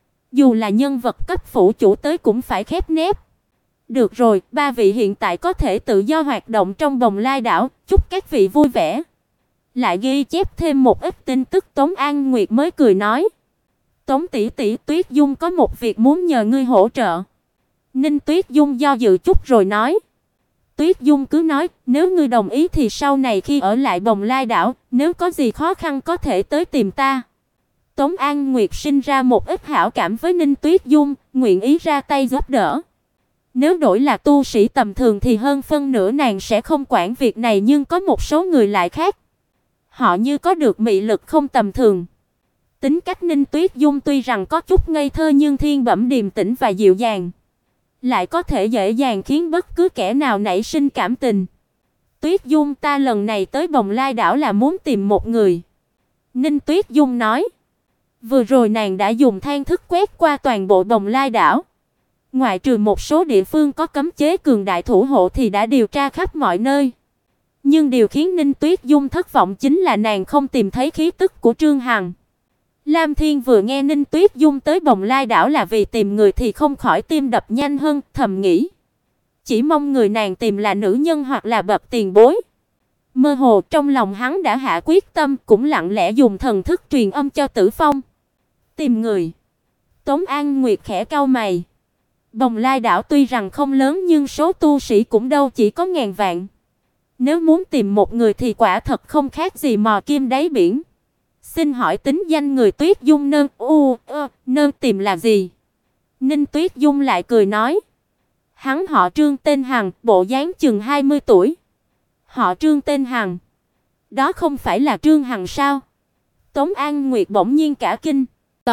Dù là nhân vật cấp phủ chủ tới cũng phải khép nép. Được rồi, 3 vị hiện tại có thể tự do hoạt động trong Bồng Lai đảo, chúc các vị vui vẻ. Lại ghi chép thêm một ít tin tức, Tống An Nguyệt mới cười nói. Tống tỷ tỷ, Tuyết Dung có một việc muốn nhờ ngươi hỗ trợ. Ninh Tuyết Dung do dự chút rồi nói. Tuyết Dung cứ nói, nếu ngươi đồng ý thì sau này khi ở lại Bồng Lai đảo, nếu có gì khó khăn có thể tới tìm ta. Tống An Nguyệt sinh ra một ít hảo cảm với Ninh Tuyết Dung, nguyện ý ra tay giúp đỡ. Nếu đổi là tu sĩ tầm thường thì hơn phân nửa nàng sẽ không quản việc này, nhưng có một số người lại khác. Họ như có được mị lực không tầm thường. Tính cách Ninh Tuyết Dung tuy rằng có chút ngây thơ nhưng thiên bẩm điềm tĩnh và dịu dàng, lại có thể dễ dàng khiến bất cứ kẻ nào nảy sinh cảm tình. Tuyết Dung, ta lần này tới Bồng Lai đảo là muốn tìm một người. Ninh Tuyết Dung nói. Vừa rồi nàng đã dùng thang thức quét qua toàn bộ Bồng Lai đảo. Ngoại trừ một số địa phương có cấm chế cường đại thủ hộ thì đã điều tra khắp mọi nơi. Nhưng điều khiến Ninh Tuyết Dung thất vọng chính là nàng không tìm thấy khí tức của Trương Hằng. Lam Thiên vừa nghe Ninh Tuyết Dung tới Bồng Lai đảo là vì tìm người thì không khỏi tim đập nhanh hơn, thầm nghĩ. Chỉ mong người nàng tìm là nữ nhân hoặc là bậc tiền bối. Mơ hồ trong lòng hắn đã hạ quyết tâm, cũng lặng lẽ dùng thần thức truyền âm cho Tử Phong. Tìm người. Tống An Nguyệt khẽ cau mày. Bồng Lai đảo tuy rằng không lớn nhưng số tu sĩ cũng đâu chỉ có ngàn vạn. Nếu muốn tìm một người thì quả thật không khác gì mò kim đáy biển. Xin hỏi tính danh người Tuyết Dung nơn tìm là gì? Ninh Tuyết Dung lại cười nói. Hắn họ Trương tên Hằng, bộ dáng chừng 20 tuổi. Họ Trương tên Hằng. Đó không phải là Trương Hằng sao? Tống An Nguyệt bỗng nhiên cả kinh.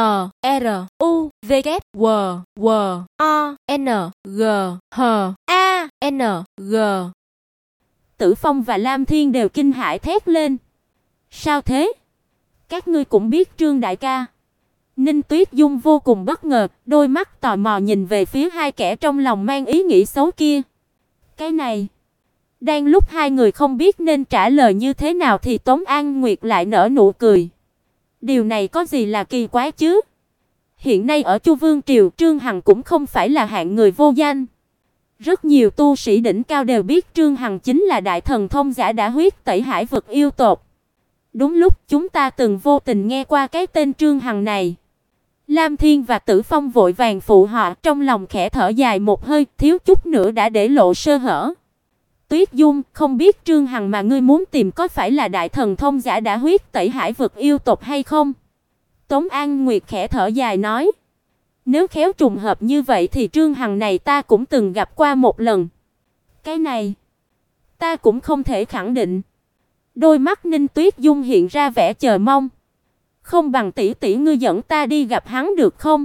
T-R-U-V-K-W-O-N-G-H-A-N-G. Tử Phong và Lam Thiên đều kinh hãi thét lên. Sao thế? Các ngươi cũng biết Trương đại ca? Ninh Tuyết Dung vô cùng bất ngờ, đôi mắt tò mò nhìn về phía hai kẻ trong lòng mang ý nghĩ xấu kia. Cái này, đang lúc hai người không biết nên trả lời như thế nào thì Tống An Nguyệt lại nở nụ cười. Điều này có gì là kỳ quái chứ? Hiện nay ở Chu Vương triều, Trương Hằng cũng không phải là hạng người vô danh. Rất nhiều tu sĩ đỉnh cao đều biết Trương Hằng chính là đại thần thông giả đã huyết tẩy hải vực yêu tộc. Đúng lúc chúng ta từng vô tình nghe qua cái tên Trương Hằng này. Lam Thiên và Tử Phong vội vàng phụ họa, trong lòng khẽ thở dài một hơi, thiếu chút nữa đã để lộ sơ hở. Tuyết Dung, không biết Trương Hằng mà ngươi muốn tìm có phải là đại thần thông giả đã huyết tẩy hải vực yêu tộc hay không? Tống An Nguyệt khẽ thở dài nói. Nếu khéo trùng hợp như vậy thì Trương Hằng này ta cũng từng gặp qua một lần. Cái này, ta cũng không thể khẳng định. Đôi mắt Ninh Tuyết Dung hiện ra vẻ chờ mong. Không bằng tỷ tỷ ngươi dẫn ta đi gặp hắn được không?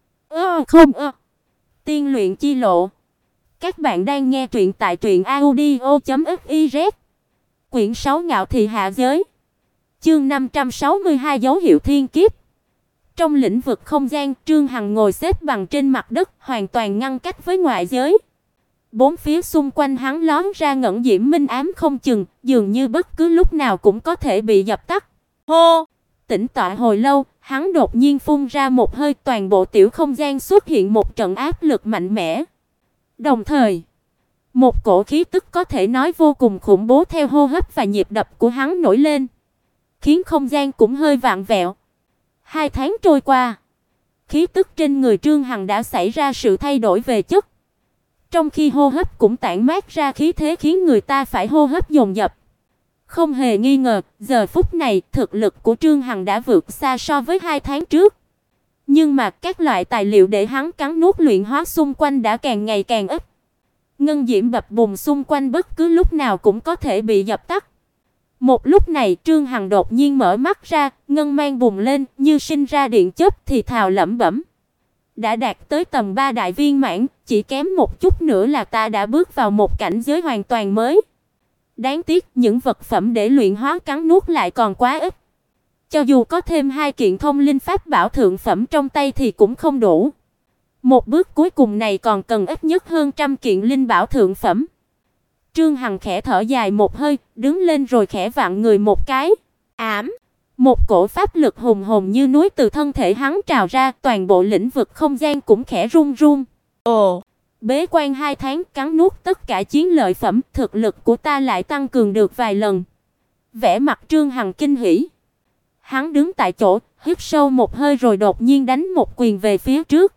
Tiên luyện chi lộ. Các bạn đang nghe truyện tại truyệnaudio.fiz. Quyển 6 Ngạo thị hạ giới. Chương 562 dấu hiệu thiên kiếp. Trong lĩnh vực không gian, Trương Hằng ngồi xếp bằng trên mặt đất, hoàn toàn ngăn cách với ngoại giới. Bốn phía xung quanh hắn lóe ra ngẩn diễm minh ám không chừng, dường như bất cứ lúc nào cũng có thể bị dập tắt. Hô! Tĩnh tọa hồi lâu, hắn đột nhiên phun ra một hơi, toàn bộ tiểu không gian xuất hiện một trận áp lực mạnh mẽ. Đồng thời, một cổ khí tức có thể nói vô cùng khủng bố theo hô hấp và nhịp đập của hắn nổi lên, khiến không gian cũng hơi vặn vẹo. 2 tháng trôi qua, khí tức trên người Trương Hằng đã xảy ra sự thay đổi về chất. Trong khi hô hấp cũng tản mát ra khí thế khiến người ta phải hô hấp dồn dập. Không hề nghi ngờ, giờ phút này thực lực của Trương Hằng đã vượt xa so với 2 tháng trước. Nhưng mà các loại tài liệu để hắn cắn nuốt luyện hóa xung quanh đã càng ngày càng ít. Ngân diễm bập bùng xung quanh bất cứ lúc nào cũng có thể bị dập tắt. Một lúc này Trương Hằng đột nhiên mở mắt ra, ngân mang bùng lên như sinh ra điện chớp thì thào lẩm bẩm. Đã đạt tới tầm 3 đại viên mãn, chỉ kém một chút nữa là ta đã bước vào một cảnh giới hoàn toàn mới. Đáng tiếc những vật phẩm để luyện hóa cắn nuốt lại còn quá ít. Cho dù có thêm 2 kiện thông linh pháp bảo thượng phẩm trong tay thì cũng không đủ. Một bước cuối cùng này còn cần ít nhất hơn 100 kiện linh bảo thượng phẩm. Trương Hằng khẽ thở dài một hơi, đứng lên rồi khẽ vặn người một cái. Một cổ pháp lực hùng hồn như núi từ thân thể hắn trào ra, toàn bộ lĩnh vực không gian cũng khẽ rung rung. Ồ, bế quan 2 tháng cắn nuốt tất cả chiến lợi phẩm, thực lực của ta lại tăng cường được vài lần. Vẻ mặt Trương Hằng kinh hỉ. Hắn đứng tại chỗ, hít sâu một hơi rồi đột nhiên đánh một quyền về phía trước.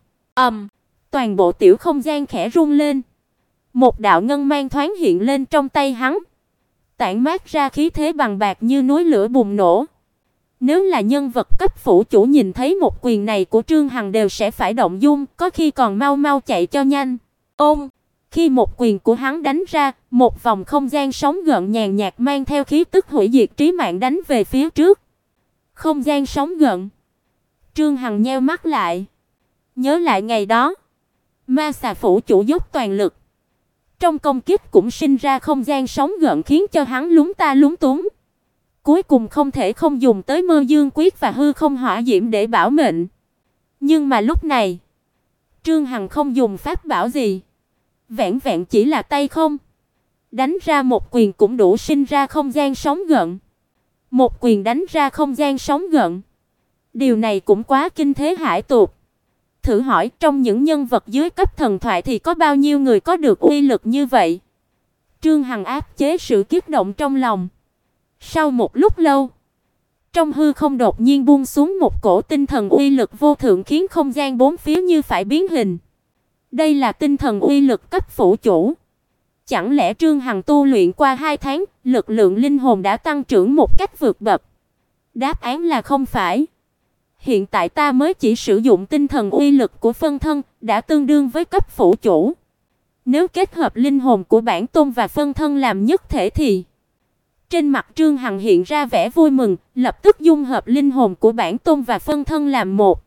Toàn bộ tiểu không gian khẽ rung lên. Một đạo ngân mang thoáng hiện lên trong tay hắn, tản mát ra khí thế bằng bạc như núi lửa bùng nổ. Nếu là nhân vật cấp phủ chủ nhìn thấy một quyền này của Trương Hằng đều sẽ phải động dung, có khi còn mau mau chạy cho nhanh. Ôm, khi một quyền của hắn đánh ra, một vòng không gian sóng gợn nhàn nhạt mang theo khí tức hủy diệt trí mạng đánh về phía trước. Không gian sóng gợn. Trương Hằng nheo mắt lại, nhớ lại ngày đó, Ma Xà phủ chủ dốc toàn lực, trong công kích cũng sinh ra không gian sóng gợn khiến cho hắn lúng ta lúng túng. Cuối cùng không thể không dùng tới Mơ Dương Quyết và Hư Không Hỏa Diễm để bảo mệnh. Nhưng mà lúc này, Trương Hằng không dùng pháp bảo gì, vẹn vẹn chỉ là tay không, đánh ra một quyền cũng đủ sinh ra không gian sóng gợn. Một quyền đánh ra không gian sóng gợn. Điều này cũng quá kinh thế hải tuột. Thử hỏi trong những nhân vật dưới cấp thần thoại thì có bao nhiêu người có được uy lực như vậy? Trương Hằng áp chế sự kích động trong lòng. Sau một lúc lâu, trong hư không đột nhiên buông xuống một cổ tinh thần uy lực vô thượng khiến không gian bốn phía như phải biến hình. Đây là tinh thần uy lực cấp phủ chủ. Chẳng lẽ Trương Hằng tu luyện qua 2 tháng, lực lượng linh hồn đã tăng trưởng một cách vượt bậc? Đáp án là không phải. Hiện tại ta mới chỉ sử dụng tinh thần uy lực của phân thân, đã tương đương với cấp phủ chủ. Nếu kết hợp linh hồn của bản tôn và phân thân làm nhất thể thì... Trên mặt Trương Hằng hiện ra vẻ vui mừng, lập tức dung hợp linh hồn của bản tôn và phân thân làm một.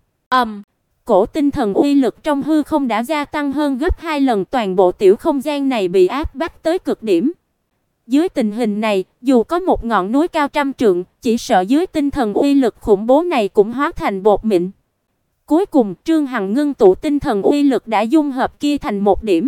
Cổ tinh thần uy lực trong hư không đã gia tăng hơn gấp 2 lần, toàn bộ tiểu không gian này bị áp bách tới cực điểm. Dưới tình hình này, dù có một ngọn núi cao trăm trượng, chỉ sợ dưới tinh thần uy lực khủng bố này cũng hóa thành bột mịn. Cuối cùng, Trương Hằng ngưng tụ tinh thần uy lực đã dung hợp kia thành một điểm.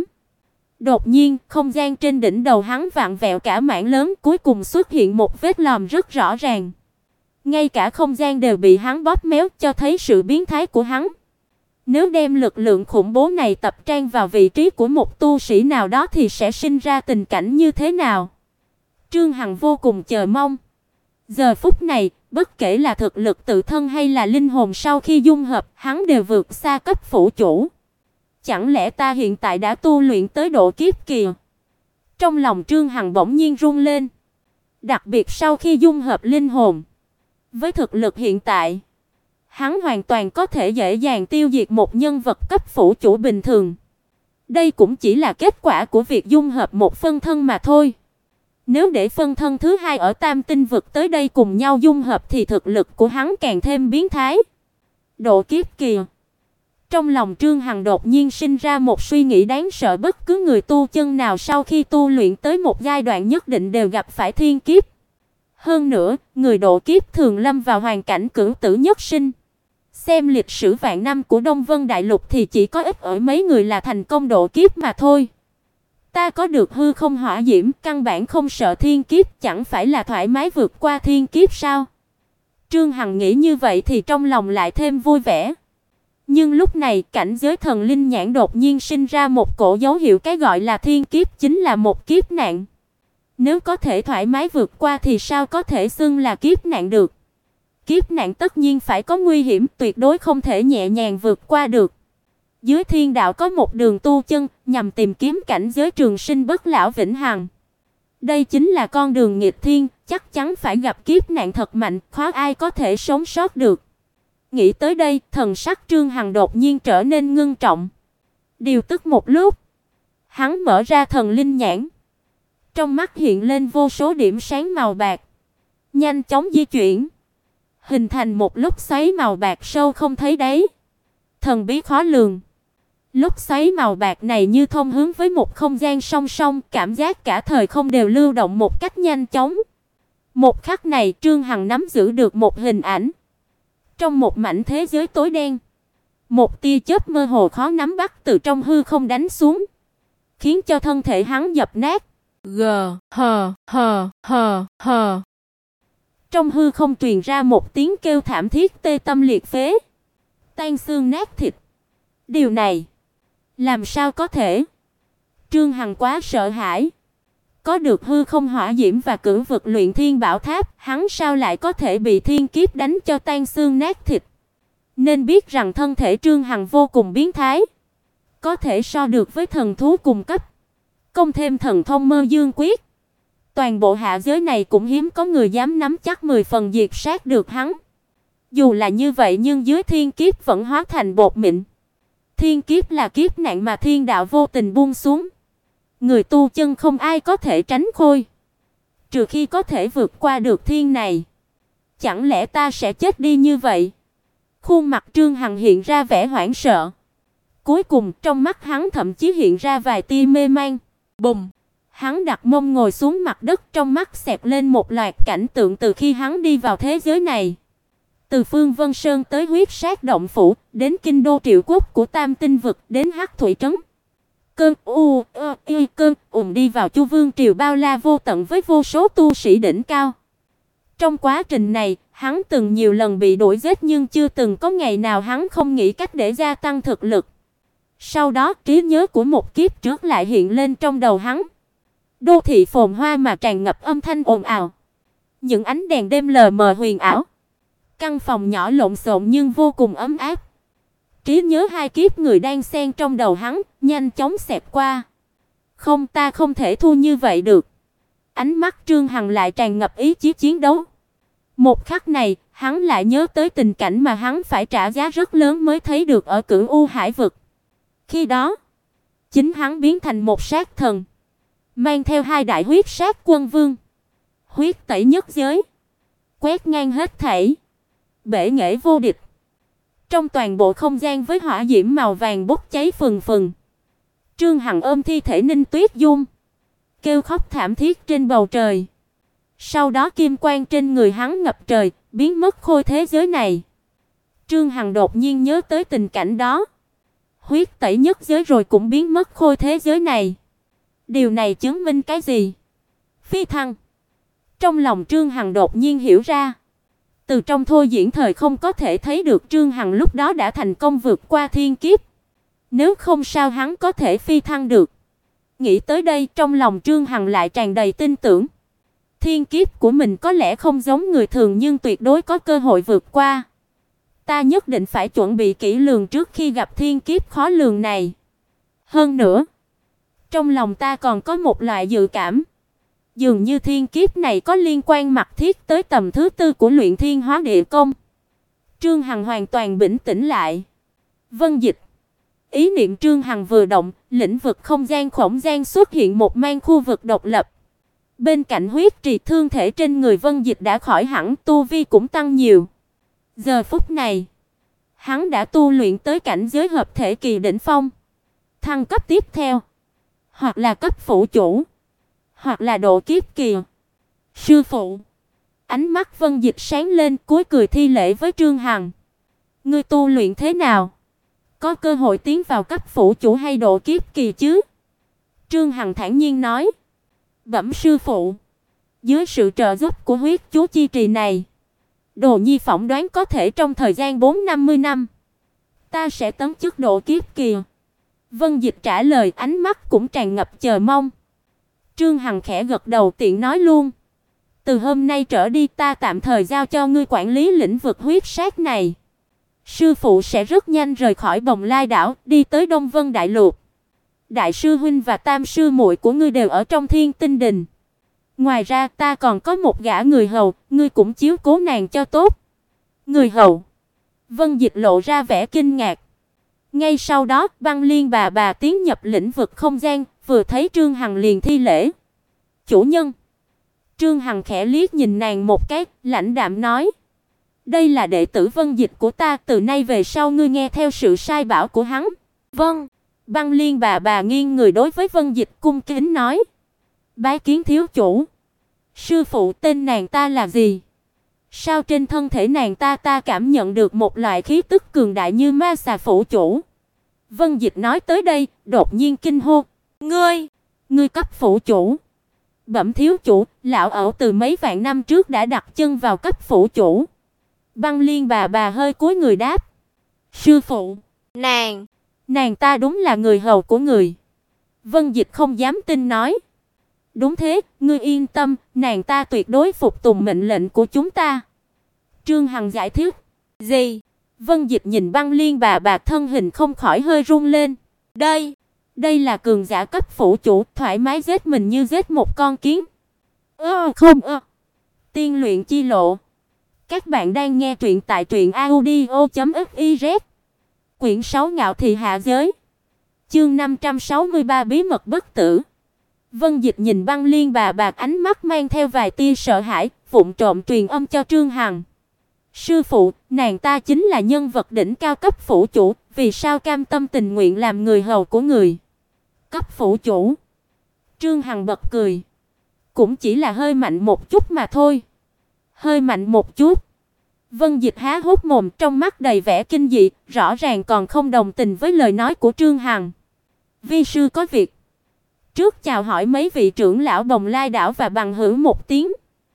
Đột nhiên, không gian trên đỉnh đầu hắn vặn vẹo cả mảng lớn, cuối cùng xuất hiện một vết lõm rất rõ ràng. Ngay cả không gian đều bị hắn bóp méo, cho thấy sự biến thái của hắn. Nếu đem lực lượng khủng bố này tập trang vào vị trí của một tu sĩ nào đó thì sẽ sinh ra tình cảnh như thế nào? Trương Hằng vô cùng chờ mong. Giờ phút này, bất kể là thực lực tự thân hay là linh hồn sau khi dung hợp, hắn đều vượt xa cấp phủ chủ. Chẳng lẽ ta hiện tại đã tu luyện tới độ kiếp kỳ? Trong lòng Trương Hằng bỗng nhiên run lên. Đặc biệt sau khi dung hợp linh hồn, với thực lực hiện tại, hắn hoàn toàn có thể dễ dàng tiêu diệt một nhân vật cấp phủ chủ bình thường. Đây cũng chỉ là kết quả của việc dung hợp một phân thân mà thôi. Nếu để phân thân thứ hai ở Tam Tinh vực tới đây cùng nhau dung hợp thì thực lực của hắn càng thêm biến thái. Độ kiếp kỳ. Trong lòng Trương Hằng đột nhiên sinh ra một suy nghĩ đáng sợ, bất cứ người tu chân nào sau khi tu luyện tới một giai đoạn nhất định đều gặp phải thiên kiếp. Hơn nữa, người độ kiếp thường lâm vào hoàn cảnh cửu tử nhất sinh. Xem lịch sử vạn năm của Đông Vân Đại Lục thì chỉ có ít ỏi mấy người là thành công độ kiếp mà thôi. Ta có được hư không hỏa diễm, căn bản không sợ thiên kiếp, chẳng phải là thoải mái vượt qua thiên kiếp sao? Trương Hằng nghĩ như vậy thì trong lòng lại thêm vui vẻ. Nhưng lúc này, cảnh giới thần linh nhãn đột nhiên sinh ra một cổ dấu hiệu, cái gọi là thiên kiếp chính là một kiếp nạn. Nếu có thể thoải mái vượt qua thì sao có thể xưng là kiếp nạn được? Kiếp nạn tất nhiên phải có nguy hiểm, tuyệt đối không thể nhẹ nhàng vượt qua được. Dưới thiên đạo có một đường tu chân, nhằm tìm kiếm cảnh giới trường sinh bất lão vĩnh hằng. Đây chính là con đường nghịch thiên, chắc chắn phải gặp kiếp nạn thật mạnh, khó ai có thể sống sót được. Nghĩ tới đây, thần sắc Trương Hằng đột nhiên trở nên ngưng trọng. Điều tức một lúc, hắn mở ra thần linh nhãn. Trong mắt hiện lên vô số điểm sáng màu bạc, nhanh chóng di chuyển, hình thành một lốc xoáy màu bạc sâu không thấy đáy, thần bí khó lường. Lốc xoáy màu bạc này như thông hướng với một không gian song song, cảm giác cả thời không đều lưu động một cách nhanh chóng. Một khắc này, Trương Hằng nắm giữ được một hình ảnh. Trong một mảnh thế giới tối đen, một tia chớp mơ hồ khó nắm bắt từ trong hư không đánh xuống, khiến cho thân thể hắn dập nát. Trong hư không truyền ra một tiếng kêu thảm thiết tê tâm liệt phế, tan xương nát thịt. Điều này, làm sao có thể? Trương Hằng quá sợ hãi. Có được hư không hỏa diễm và cửu vực luyện thiên bảo tháp, hắn sao lại có thể bị thiên kiếp đánh cho tan xương nát thịt? Nên biết rằng thân thể Trương Hằng vô cùng biến thái, có thể so được với thần thú cùng cấp. Công thêm thần thông Mơ Dương Quyết, toàn bộ hạ giới này cũng hiếm có người dám nắm chắc 10 phần diệt sát được hắn. Dù là như vậy nhưng dưới thiên kiếp vẫn hóa thành bột mịn. Thiên kiếp là kiếp nạn mà thiên đạo vô tình buông xuống. Người tu chân không ai có thể tránh khôi, trừ khi có thể vượt qua được thiên này. Chẳng lẽ ta sẽ chết đi như vậy? Khuôn mặt Trương Hằng hiện ra vẻ hoảng sợ. Cuối cùng trong mắt hắn thậm chí hiện ra vài tia mê man. Bùm! Hắn đặt mông ngồi xuống mặt đất, trong mắt xẹt lên một loạt cảnh tượng từ khi hắn đi vào thế giới này. Từ Phương Vân Sơn tới Huyết Sát động phủ, đến kinh đô triệu quốc của Tam Tinh vực, đến Hắc Thủy trấn. Đi vào Chu Vương triều bao la vô tận với vô số tu sĩ đỉnh cao. Trong quá trình này, hắn từng nhiều lần bị đuổi giết nhưng chưa từng có ngày nào hắn không nghĩ cách để gia tăng thực lực. Sau đó, trí nhớ của một kiếp trước lại hiện lên trong đầu hắn. Đô thị phồn hoa mà tràn ngập âm thanh ồn ào. Những ánh đèn đêm lờ mờ huyền ảo. Căn phòng nhỏ lộn xộn nhưng vô cùng ấm áp. Trí nhớ hai kiếp người đang xen trong đầu hắn, nhanh chóng xẹt qua. Không, ta không thể thua như vậy được. Ánh mắt Trương Hằng lại tràn ngập ý chí chiến đấu. Một khắc này, hắn lại nhớ tới tình cảnh mà hắn phải trả giá rất lớn mới thấy được ở Cửu U Hải vực. Khi đó, chính hắn biến thành một sát thần, mang theo hai đại huyết sát quân vương, huyết tẩy nhất giới, quét ngang hết thảy, bể nghệ vô địch. Trong toàn bộ không gian với hỏa diễm màu vàng bốc cháy phừng phừng, Trương Hằng ôm thi thể Ninh Tuyết Dung, kêu khóc thảm thiết trên bầu trời. Sau đó kim quang trên người hắn ngập trời, biến mất khôi thế giới này. Trương Hằng đột nhiên nhớ tới tình cảnh đó. Huyết tẩy nhất giới rồi cũng biến mất khôi thế giới này. Điều này chứng minh cái gì? Phi thăng. Trong lòng Trương Hằng đột nhiên hiểu ra. Từ trong thôi diễn thời không có thể thấy được Trương Hằng lúc đó đã thành công vượt qua thiên kiếp. Nếu không sao hắn có thể phi thăng được. Nghĩ tới đây, trong lòng Trương Hằng lại tràn đầy tin tưởng. Thiên kiếp của mình có lẽ không giống người thường nhưng tuyệt đối có cơ hội vượt qua. Ta nhất định phải chuẩn bị kỹ lưỡng trước khi gặp thiên kiếp khó lường này. Hơn nữa, trong lòng ta còn có một loại dự cảm. Dường như thiên kiếp này có liên quan mật thiết tới tầm thứ tư của luyện thiên hóa địa công. Trương Hằng hoàn toàn bình tĩnh lại. Vân Dịch. Ý niệm Trương Hằng vừa động, lĩnh vực không gian khổng gian xuất hiện một mang khu vực độc lập. Bên cạnh huyết trì, thương thể trên người Vân Dịch đã khỏi hẳn, tu vi cũng tăng nhiều. Giờ phút này, hắn đã tu luyện tới cảnh giới hợp thể kỳ đỉnh phong. Thăng cấp tiếp theo, hoặc là cấp phụ chủ, hoặc là độ kiếp kỳ. Sư phụ. Ánh mắt Vân Dịch sáng lên, cúi cười thi lễ với Trương Hằng. Ngươi tu luyện thế nào? Có cơ hội tiến vào cấp phụ chủ hay độ kiếp kỳ chứ? Trương Hằng thản nhiên nói. Bẩm sư phụ, dưới sự trợ giúp của huyết chú chi trì này, Đồ Nhi phỏng đoán có thể trong thời gian 4-50 năm, ta sẽ tấn chức độ kiếp kỳ. Vân Dịch trả lời, ánh mắt cũng tràn ngập chờ mong. Trương Hằng khẽ gật đầu tiện nói luôn. Từ hôm nay trở đi ta tạm thời giao cho ngươi quản lý lĩnh vực huyết sát này. Sư phụ sẽ rất nhanh rời khỏi Bồng Lai đảo, đi tới Đông Vân Đại Lục. Đại sư huynh và tam sư muội của ngươi đều ở trong Thiên Tinh Đình. Ngoài ra ta còn có một gã người hầu, ngươi cũng chiếu cố nàng cho tốt. Người hầu? Vân Dịch lộ ra vẻ kinh ngạc. Ngay sau đó, Băng Liên bà tiến nhập lĩnh vực không gian, vừa thấy Trương Hằng liền thi lễ. Chủ nhân. Trương Hằng khẽ liếc nhìn nàng một cái, lãnh đạm nói: "Đây là đệ tử Vân Dịch của ta, từ nay về sau ngươi nghe theo sự sai bảo của hắn." "Vâng." Băng Liên bà nghiêng người đối với Vân Dịch cung kính nói: "Bái kiến thiếu chủ." "Sư phụ, tên nàng ta là gì? Sao trên thân thể nàng ta cảm nhận được một loại khí tức cường đại như ma xà phụ chủ?" Vân Dịch nói tới đây, đột nhiên kinh hô: Ngươi cấp phụ chủ?" "Bẩm thiếu chủ, lão ẩu từ mấy vạn năm trước đã đặt chân vào cấp phụ chủ." Băng Liên bà hơi cúi người đáp: "Sư phụ, nàng ta đúng là người hầu của người." Vân Dịch không dám tin nói: "Đúng thế, ngươi yên tâm, nàng ta tuyệt đối phục tùng mệnh lệnh của chúng ta." Trương Hằng giải thích: "Gì?" Vân Dịch nhìn Băng Liên bà thân hình không khỏi hơi run lên. Đây là cường giả cấp phụ chủ, thoải mái giết mình như giết một con kiến. Tiên luyện chi lộ. Các bạn đang nghe truyện tại truyệnaudio.fiz. Quyển 6 Ngạo thị hạ giới. Chương 563 Bí mật bất tử. Vân Dịch nhìn Băng Liên bà bạc ánh mắt mang theo vài tia sợ hãi, vụng trộm truyền âm cho Trương Hằng. Sư phụ, nàng ta chính là nhân vật đỉnh cao cấp phủ chủ, vì sao cam tâm tình nguyện làm người hầu của người? Cấp phủ chủ? Trương Hằng bật cười. Cũng chỉ là hơi mạnh một chút mà thôi. Hơi mạnh một chút. Vân Dịch há hốc mồm, trong mắt đầy vẻ kinh dị, rõ ràng còn không đồng tình với lời nói của Trương Hằng. Vi sư có việc. Trước chào hỏi mấy vị trưởng lão Bồng Lai đảo và bằng hữu một tiếng.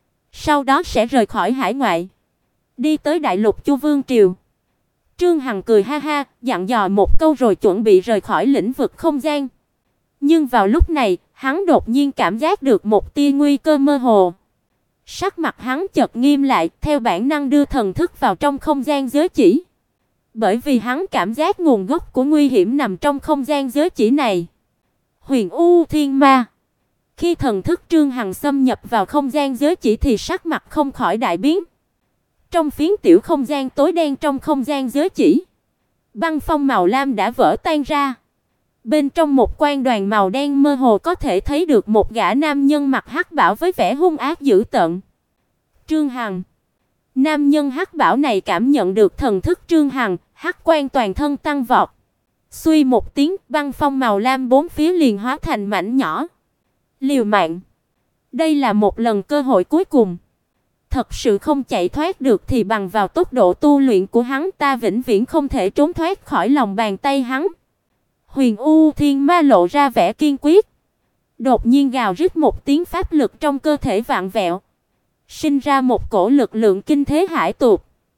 Sau đó sẽ rời khỏi hải ngoại, đi tới đại lục Chu Vương triều. Trương Hằng cười ha ha, dặn dò một câu rồi chuẩn bị rời khỏi lĩnh vực không gian. Nhưng vào lúc này, hắn đột nhiên cảm giác được một tia nguy cơ mơ hồ. Sắc mặt hắn chợt nghiêm lại, theo bản năng đưa thần thức vào trong không gian giới chỉ. Bởi vì hắn cảm giác nguồn gốc của nguy hiểm nằm trong không gian giới chỉ này. Huyền U Thiên Ma. Khi thần thức Trương Hằng xâm nhập vào không gian giới chỉ thì sắc mặt không khỏi đại biến. Trong phiến tiểu không gian tối đen trong không gian giới chỉ, băng phong màu lam đã vỡ tan ra. Bên trong một quan đoàn màu đen mơ hồ có thể thấy được một gã nam nhân mặc hắc bào với vẻ hung ác dữ tợn. Trương Hằng. Nam nhân hắc bào này cảm nhận được thần thức Trương Hằng, hắc quan toàn thân tăng vọt. Xuy một tiếng, băng phong màu lam bốn phía liền hóa thành mảnh nhỏ. Liều mạng. Đây là một lần cơ hội cuối cùng. Thật sự không chạy thoát được thì bằng vào tốc độ tu luyện của hắn ta vĩnh viễn không thể trốn thoát khỏi lòng bàn tay hắn. Huyền U Thiên Ma lộ ra vẻ kiên quyết. Đột nhiên gào rít một tiếng, pháp lực trong cơ thể vạn vẹo, sinh ra một cổ lực lượng kinh thế hải tuột.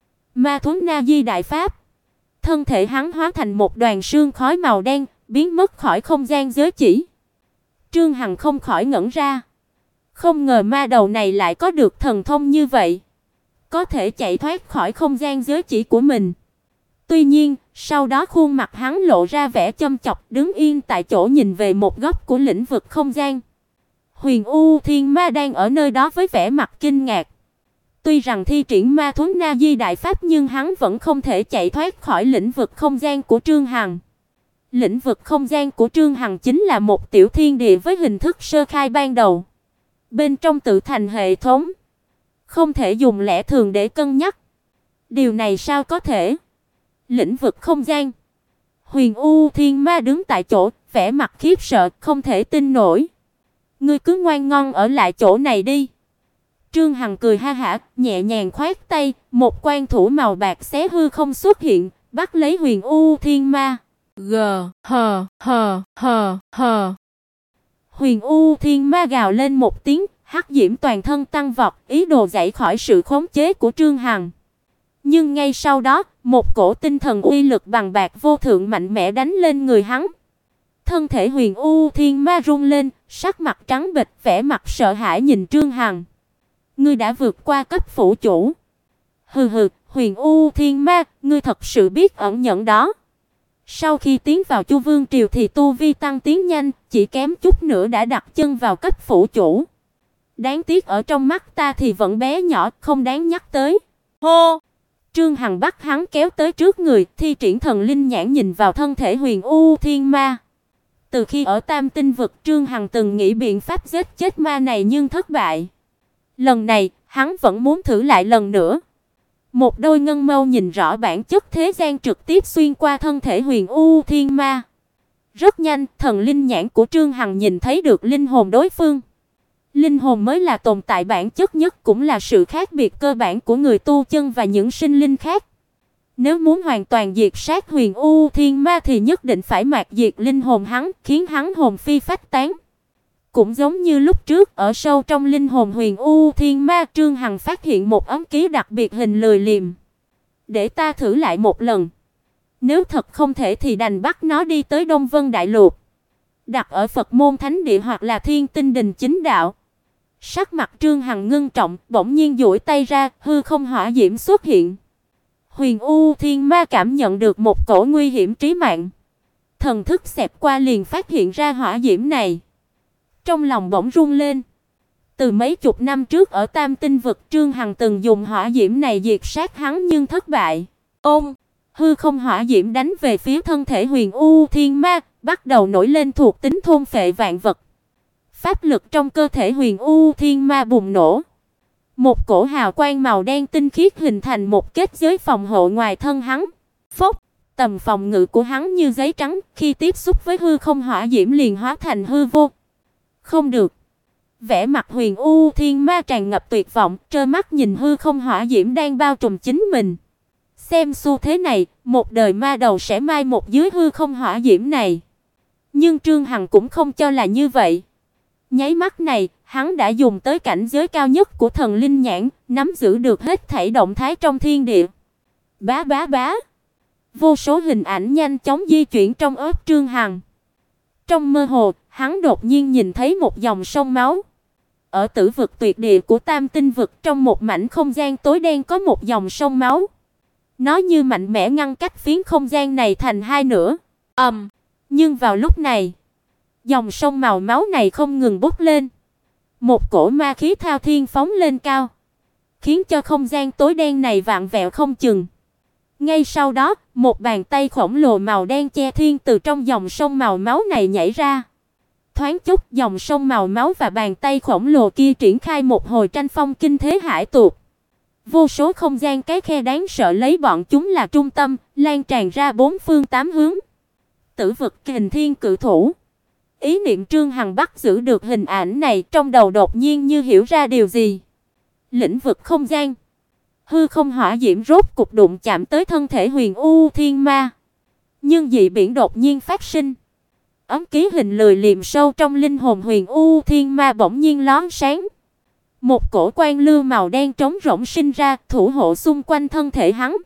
Ma Thuấn Na Di đại pháp. Thân thể hắn hóa thành một đoàn sương khói màu đen, biến mất khỏi không gian giới chỉ. Trương Hằng không khỏi ngẩn ra. Không ngờ ma đầu này lại có được thần thông như vậy, có thể chạy thoát khỏi không gian giới chỉ của mình. Tuy nhiên, sau đó khuôn mặt hắn lộ ra vẻ châm chọc, đứng yên tại chỗ nhìn về một góc của lĩnh vực không gian. Huyền U Thiên Ma đang ở nơi đó với vẻ mặt kinh ngạc. Tuy rằng thi triển Ma Thuấn Na Di đại pháp nhưng hắn vẫn không thể chạy thoát khỏi lĩnh vực không gian của Trương Hằng. Lĩnh vực không gian của Trương Hằng chính là một tiểu thiên địa với hình thức sơ khai ban đầu. Bên trong tự thành hệ thống, không thể dùng lẽ thường để cân nhắc. Điều này sao có thể? Lĩnh vực không gian. Huyền U Thiên Ma đứng tại chỗ, vẻ mặt khiếp sợ, không thể tin nổi. Ngươi cứ ngoan ngoãn ở lại chỗ này đi. Trương Hằng cười ha hả, nhẹ nhàng khoát tay, một quan thủ màu bạc xé hư không xuất hiện, bắt lấy Huyền U Thiên Ma. Hờ. Huyền U Thiên Ma gào lên một tiếng, hắc diễm toàn thân tăng vọt, ý đồ giải khỏi sự khống chế của Trương Hằng. Nhưng ngay sau đó, một cổ tinh thần uy lực bằng bạc vô thượng mạnh mẽ đánh lên người hắn. Thân thể Huyền U Thiên Ma rung lên, sắc mặt trắng bệch, vẻ mặt sợ hãi nhìn Trương Hằng. Ngươi đã vượt qua cấp phủ chủ. Hừ, Huyền U Thiên Ma, ngươi thật sự biết ẩn nhẫn đó. Sau khi tiến vào Chu Vương triều thì tu vi tăng tiến nhanh, chỉ kém chút nữa đã đặt chân vào cấp phủ chủ. Đáng tiếc ở trong mắt ta thì vẫn bé nhỏ, không đáng nhắc tới. Hô! Trương Hằng bắt hắn kéo tới trước người, thi triển thần linh nhãn nhìn vào thân thể Huyền U Thiên Ma. Từ khi ở Tam Tinh vực, Trương Hằng từng nghĩ biện pháp giết chết ma này nhưng thất bại. Lần này, hắn vẫn muốn thử lại lần nữa. Một đôi ngân mâu nhìn rõ bản chất thế gian trực tiếp xuyên qua thân thể Huyền U Thiên Ma. Rất nhanh, thần linh nhãn của Trương Hằng nhìn thấy được linh hồn đối phương. Linh hồn mới là tồn tại bản chất nhất, cũng là sự khác biệt cơ bản của người tu chân và những sinh linh khác. Nếu muốn hoàn toàn diệt sát Huyền U Thiên Ma thì nhất định phải mạt diệt linh hồn hắn, khiến hắn hồn phi phách tán. Cũng giống như lúc trước, ở sâu trong linh hồn Huyền U Thiên Ma, Trương Hằng phát hiện một ấn ký đặc biệt hình lười liềm. Để ta thử lại một lần. Nếu thật không thể thì đành bắt nó đi tới Đông Vân Đại Lục, đặt ở Phật môn Thánh địa hoặc là Thiên Tinh Đình Chính Đạo. Sắc mặt Trương Hằng ngưng trọng, bỗng nhiên duỗi tay ra, hư không hỏa diễm xuất hiện. Huyền U Thiên Ma cảm nhận được một cổ nguy hiểm trí mạng. Thần thức xẹt qua liền phát hiện ra hỏa diễm này. Trong lòng bỗng run lên. Từ mấy chục năm trước ở Tam Tinh vực, Trương Hằng từng dùng hỏa diễm này diệt sát hắn nhưng thất bại. Hư không hỏa diễm đánh về phía thân thể Huyền U Thiên Ma, bắt đầu nổi lên thuộc tính thôn phệ vạn vật. Pháp lực trong cơ thể Huyền U Thiên Ma bùng nổ. Một cổ hào quang màu đen tinh khiết hình thành một kết giới phòng hộ ngoài thân hắn. Phốc, tầm phòng ngự của hắn như giấy trắng, khi tiếp xúc với hư không hỏa diễm liền hóa thành hư vô. Không được. Vẻ mặt Huyền U Thiên Ma tràn ngập tuyệt vọng, trơ mắt nhìn hư không hỏa diễm đang bao trùm chính mình. Xem xu thế này, một đời ma đầu sẽ mai một dưới hư không hỏa diễm này. Nhưng Trương Hằng cũng không cho là như vậy. Nháy mắt này, hắn đã dùng tới cảnh giới cao nhất của thần linh nhãn, nắm giữ được hết thảy động thái trong thiên địa. Bá bá bá. Vô số hình ảnh nhanh chóng di chuyển trong óc Trương Hằng. Trong mơ hồ, hắn đột nhiên nhìn thấy một dòng sông máu. Ở tử vực tuyệt địa của Tam Tinh vực, trong một mảnh không gian tối đen có một dòng sông máu. Nó như mạnh mẽ ngăn cách phiến không gian này thành hai nửa. Nhưng vào lúc này, dòng sông màu máu này không ngừng bốc lên. Một cổ ma khí thao thiên phóng lên cao, khiến cho không gian tối đen này vặn vẹo không chừng. Ngay sau đó, một bàn tay khổng lồ màu đen che thiên từ trong dòng sông màu máu này nhảy ra. Thoáng chốc, dòng sông màu máu và bàn tay khổng lồ kia triển khai một hồi tranh phong kinh thế hải tuột. Vô số không gian cái khe đáng sợ lấy bọn chúng là trung tâm, lan tràn ra bốn phương tám hướng. Tử vực Kình Thiên Cự Thủ. Ý niệm Trương Hằng bắt giữ được hình ảnh này, trong đầu đột nhiên như hiểu ra điều gì. Lĩnh vực không gian. Hư không hỏa diễm rốt cục đụng chạm tới thân thể Huyền U Thiên Ma. Nhưng dị biển đột nhiên phát sinh. Ấm ký hình lười liềm sâu trong linh hồn Huyền U Thiên Ma bỗng nhiên lóe sáng. Một cổ quang lưu màu đen trống rỗng sinh ra, thủ hộ xung quanh thân thể hắn.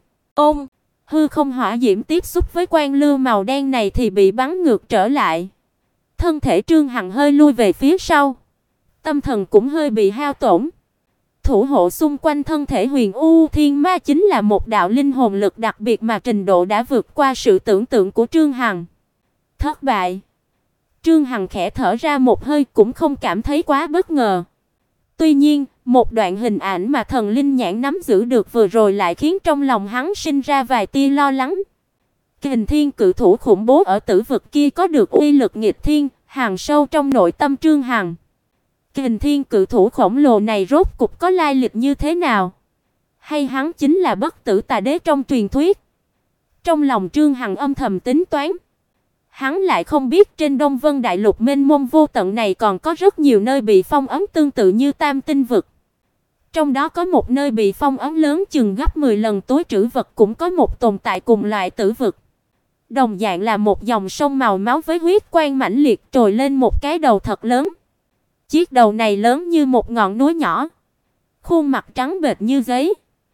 Hư không hỏa diễm tiếp xúc với quang lưu màu đen này thì bị bắn ngược trở lại. Thân thể Trương Hằng hơi lui về phía sau. Tâm thần cũng hơi bị hao tổn. Thủ hộ xung quanh thân thể Huyền U Thiên Ma chính là một đạo linh hồn lực đặc biệt mà trình độ đã vượt qua sự tưởng tượng của Trương Hằng. Thất bại. Trương Hằng khẽ thở ra một hơi, cũng không cảm thấy quá bất ngờ. Tuy nhiên, một đoạn hình ảnh mà thần linh nhãn nắm giữ được vừa rồi lại khiến trong lòng hắn sinh ra vài tia lo lắng. Kình Thiên Cự Thủ khủng bố ở tử vực kia có được uy lực nghịch thiên, hằn sâu trong nội tâm Trương Hằng. Kình Thiên Cự Thủ khổng lồ này rốt cục có lai lịch như thế nào? Hay hắn chính là bất tử tà đế trong truyền thuyết? Trong lòng Trương Hằng âm thầm tính toán. Hắn lại không biết trên Đông Vân Đại Lục mênh mông vô tận này còn có rất nhiều nơi bị phong ấn tương tự như Tam Tinh vực. Trong đó có một nơi bị phong ấn lớn chừng gấp 10 lần túi trữ vật, cũng có một tồn tại cùng loại tử vực. Đồng dạng là một dòng sông màu máu với huyết quang mãnh liệt trồi lên một cái đầu thật lớn. Chiếc đầu này lớn như một ngọn núi nhỏ, khuôn mặt trắng bệch như giấy.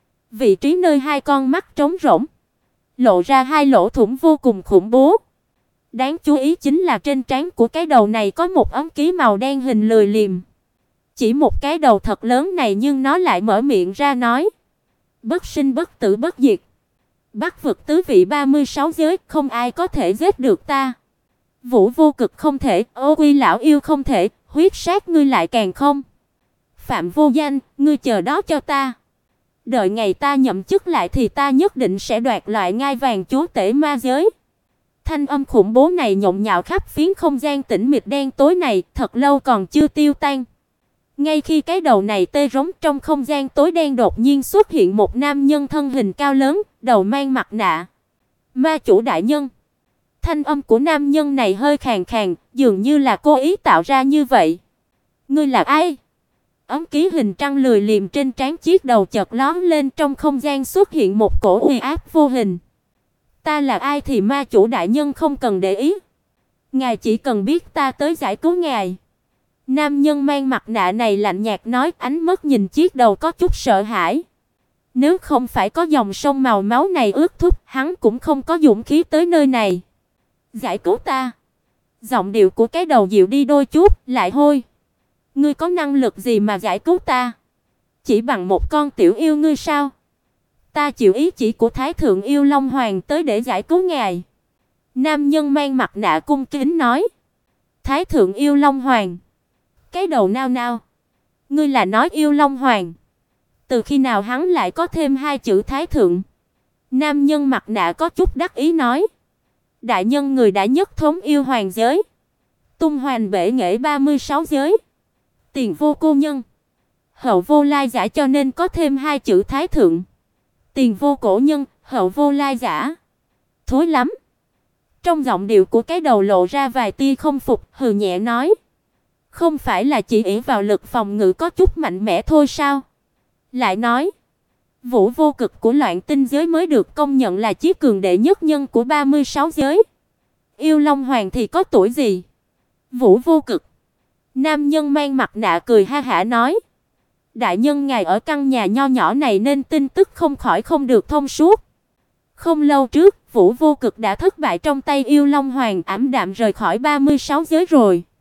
Vị trí nơi hai con mắt trống rỗng, lộ ra hai lỗ thủng vô cùng khủng bố. Đáng chú ý chính là trên trán của cái đầu này có một ấm ký màu đen hình lười liềm. Chỉ một cái đầu thật lớn này nhưng nó lại mở miệng ra nói: bất sinh bất tử bất diệt, Bắc vực tứ vị 36 giới, không ai có thể giết được ta. Vũ vô cực không thể, Ô Quy lão yêu không thể, huyết sát ngươi lại càng không. Phạm vô danh, ngươi chờ đó cho ta. Đợi ngày ta nhậm chức lại thì ta nhất định sẽ đoạt lại ngai vàng chúa tể ma giới. Thanh âm khủng bố này nhộn nhạo khắp phiến không gian tĩnh mịch đen tối này, thật lâu còn chưa tiêu tan. Ngay khi cái đầu này tê rống, trong không gian tối đen đột nhiên xuất hiện một nam nhân thân hình cao lớn, đầu mang mặt nạ. Ma chủ đại nhân. Thanh âm của nam nhân này hơi khàn khàn, dường như là cố ý tạo ra như vậy. Ngươi là ai? Ấm ký hình trăng lười liềm trên trán chiếc đầu chợt lóe lên, trong không gian xuất hiện một cổ uy áp vô hình. Ta là ai thì ma chủ đại nhân không cần để ý. Ngài chỉ cần biết ta tới giải cứu ngài. Nam nhân mang mặt nạ này lạnh nhạt nói, ánh mắt nhìn chiếc đầu có chút sợ hãi. Nếu không phải có dòng sông màu máu này ước thúc, hắn cũng không có dũng khí tới nơi này. Giải cứu ta? Giọng điệu của cái đầu dịu đi đôi chút, lại hôi. Ngươi có năng lực gì mà giải cứu ta? Chỉ bằng một con tiểu yêu ngươi sao? Ta chịu ý chỉ của Thái thượng yêu Long Hoàng tới để giải cứu ngài. Nam nhân mang mặt nạ cung kính nói. Thái thượng yêu Long Hoàng. Cái đầu nao nao. Ngươi là nói Yêu Long Hoàng? Từ khi nào hắn lại có thêm hai chữ thái thượng? Nam nhân mặt nạ có chút đắc ý nói. Đại nhân người đã nhất thống yêu hoàng giới, tung hoành bể nghệ 36 giới, tiền vô cô nhân, hậu vô lai giả, cho nên có thêm hai chữ thái thượng. Tiền vô cổ nhân, hậu vô lai giả. Thối lắm. Trong giọng điệu của cái đầu lộ ra vài tia không phục, hừ nhẹ nói. Không phải là chỉ ỷ vào lực phòng ngự có chút mạnh mẽ thôi sao? Lại nói, Vũ Vô Cực của Loạn Tinh giới mới được công nhận là chí cường đệ nhất nhân của 36 giới. Yêu Long Hoàng thì có tuổi gì? Vũ Vô Cực. Nam nhân mang mặt nạ cười ha hả nói. Đại nhân ngài ở căn nhà nho nhỏ này nên tin tức không khỏi không được thông suốt. Không lâu trước, Vũ Vô Cực đã thất bại trong tay Yêu Long Hoàng, ảm đạm rời khỏi 36 giới rồi.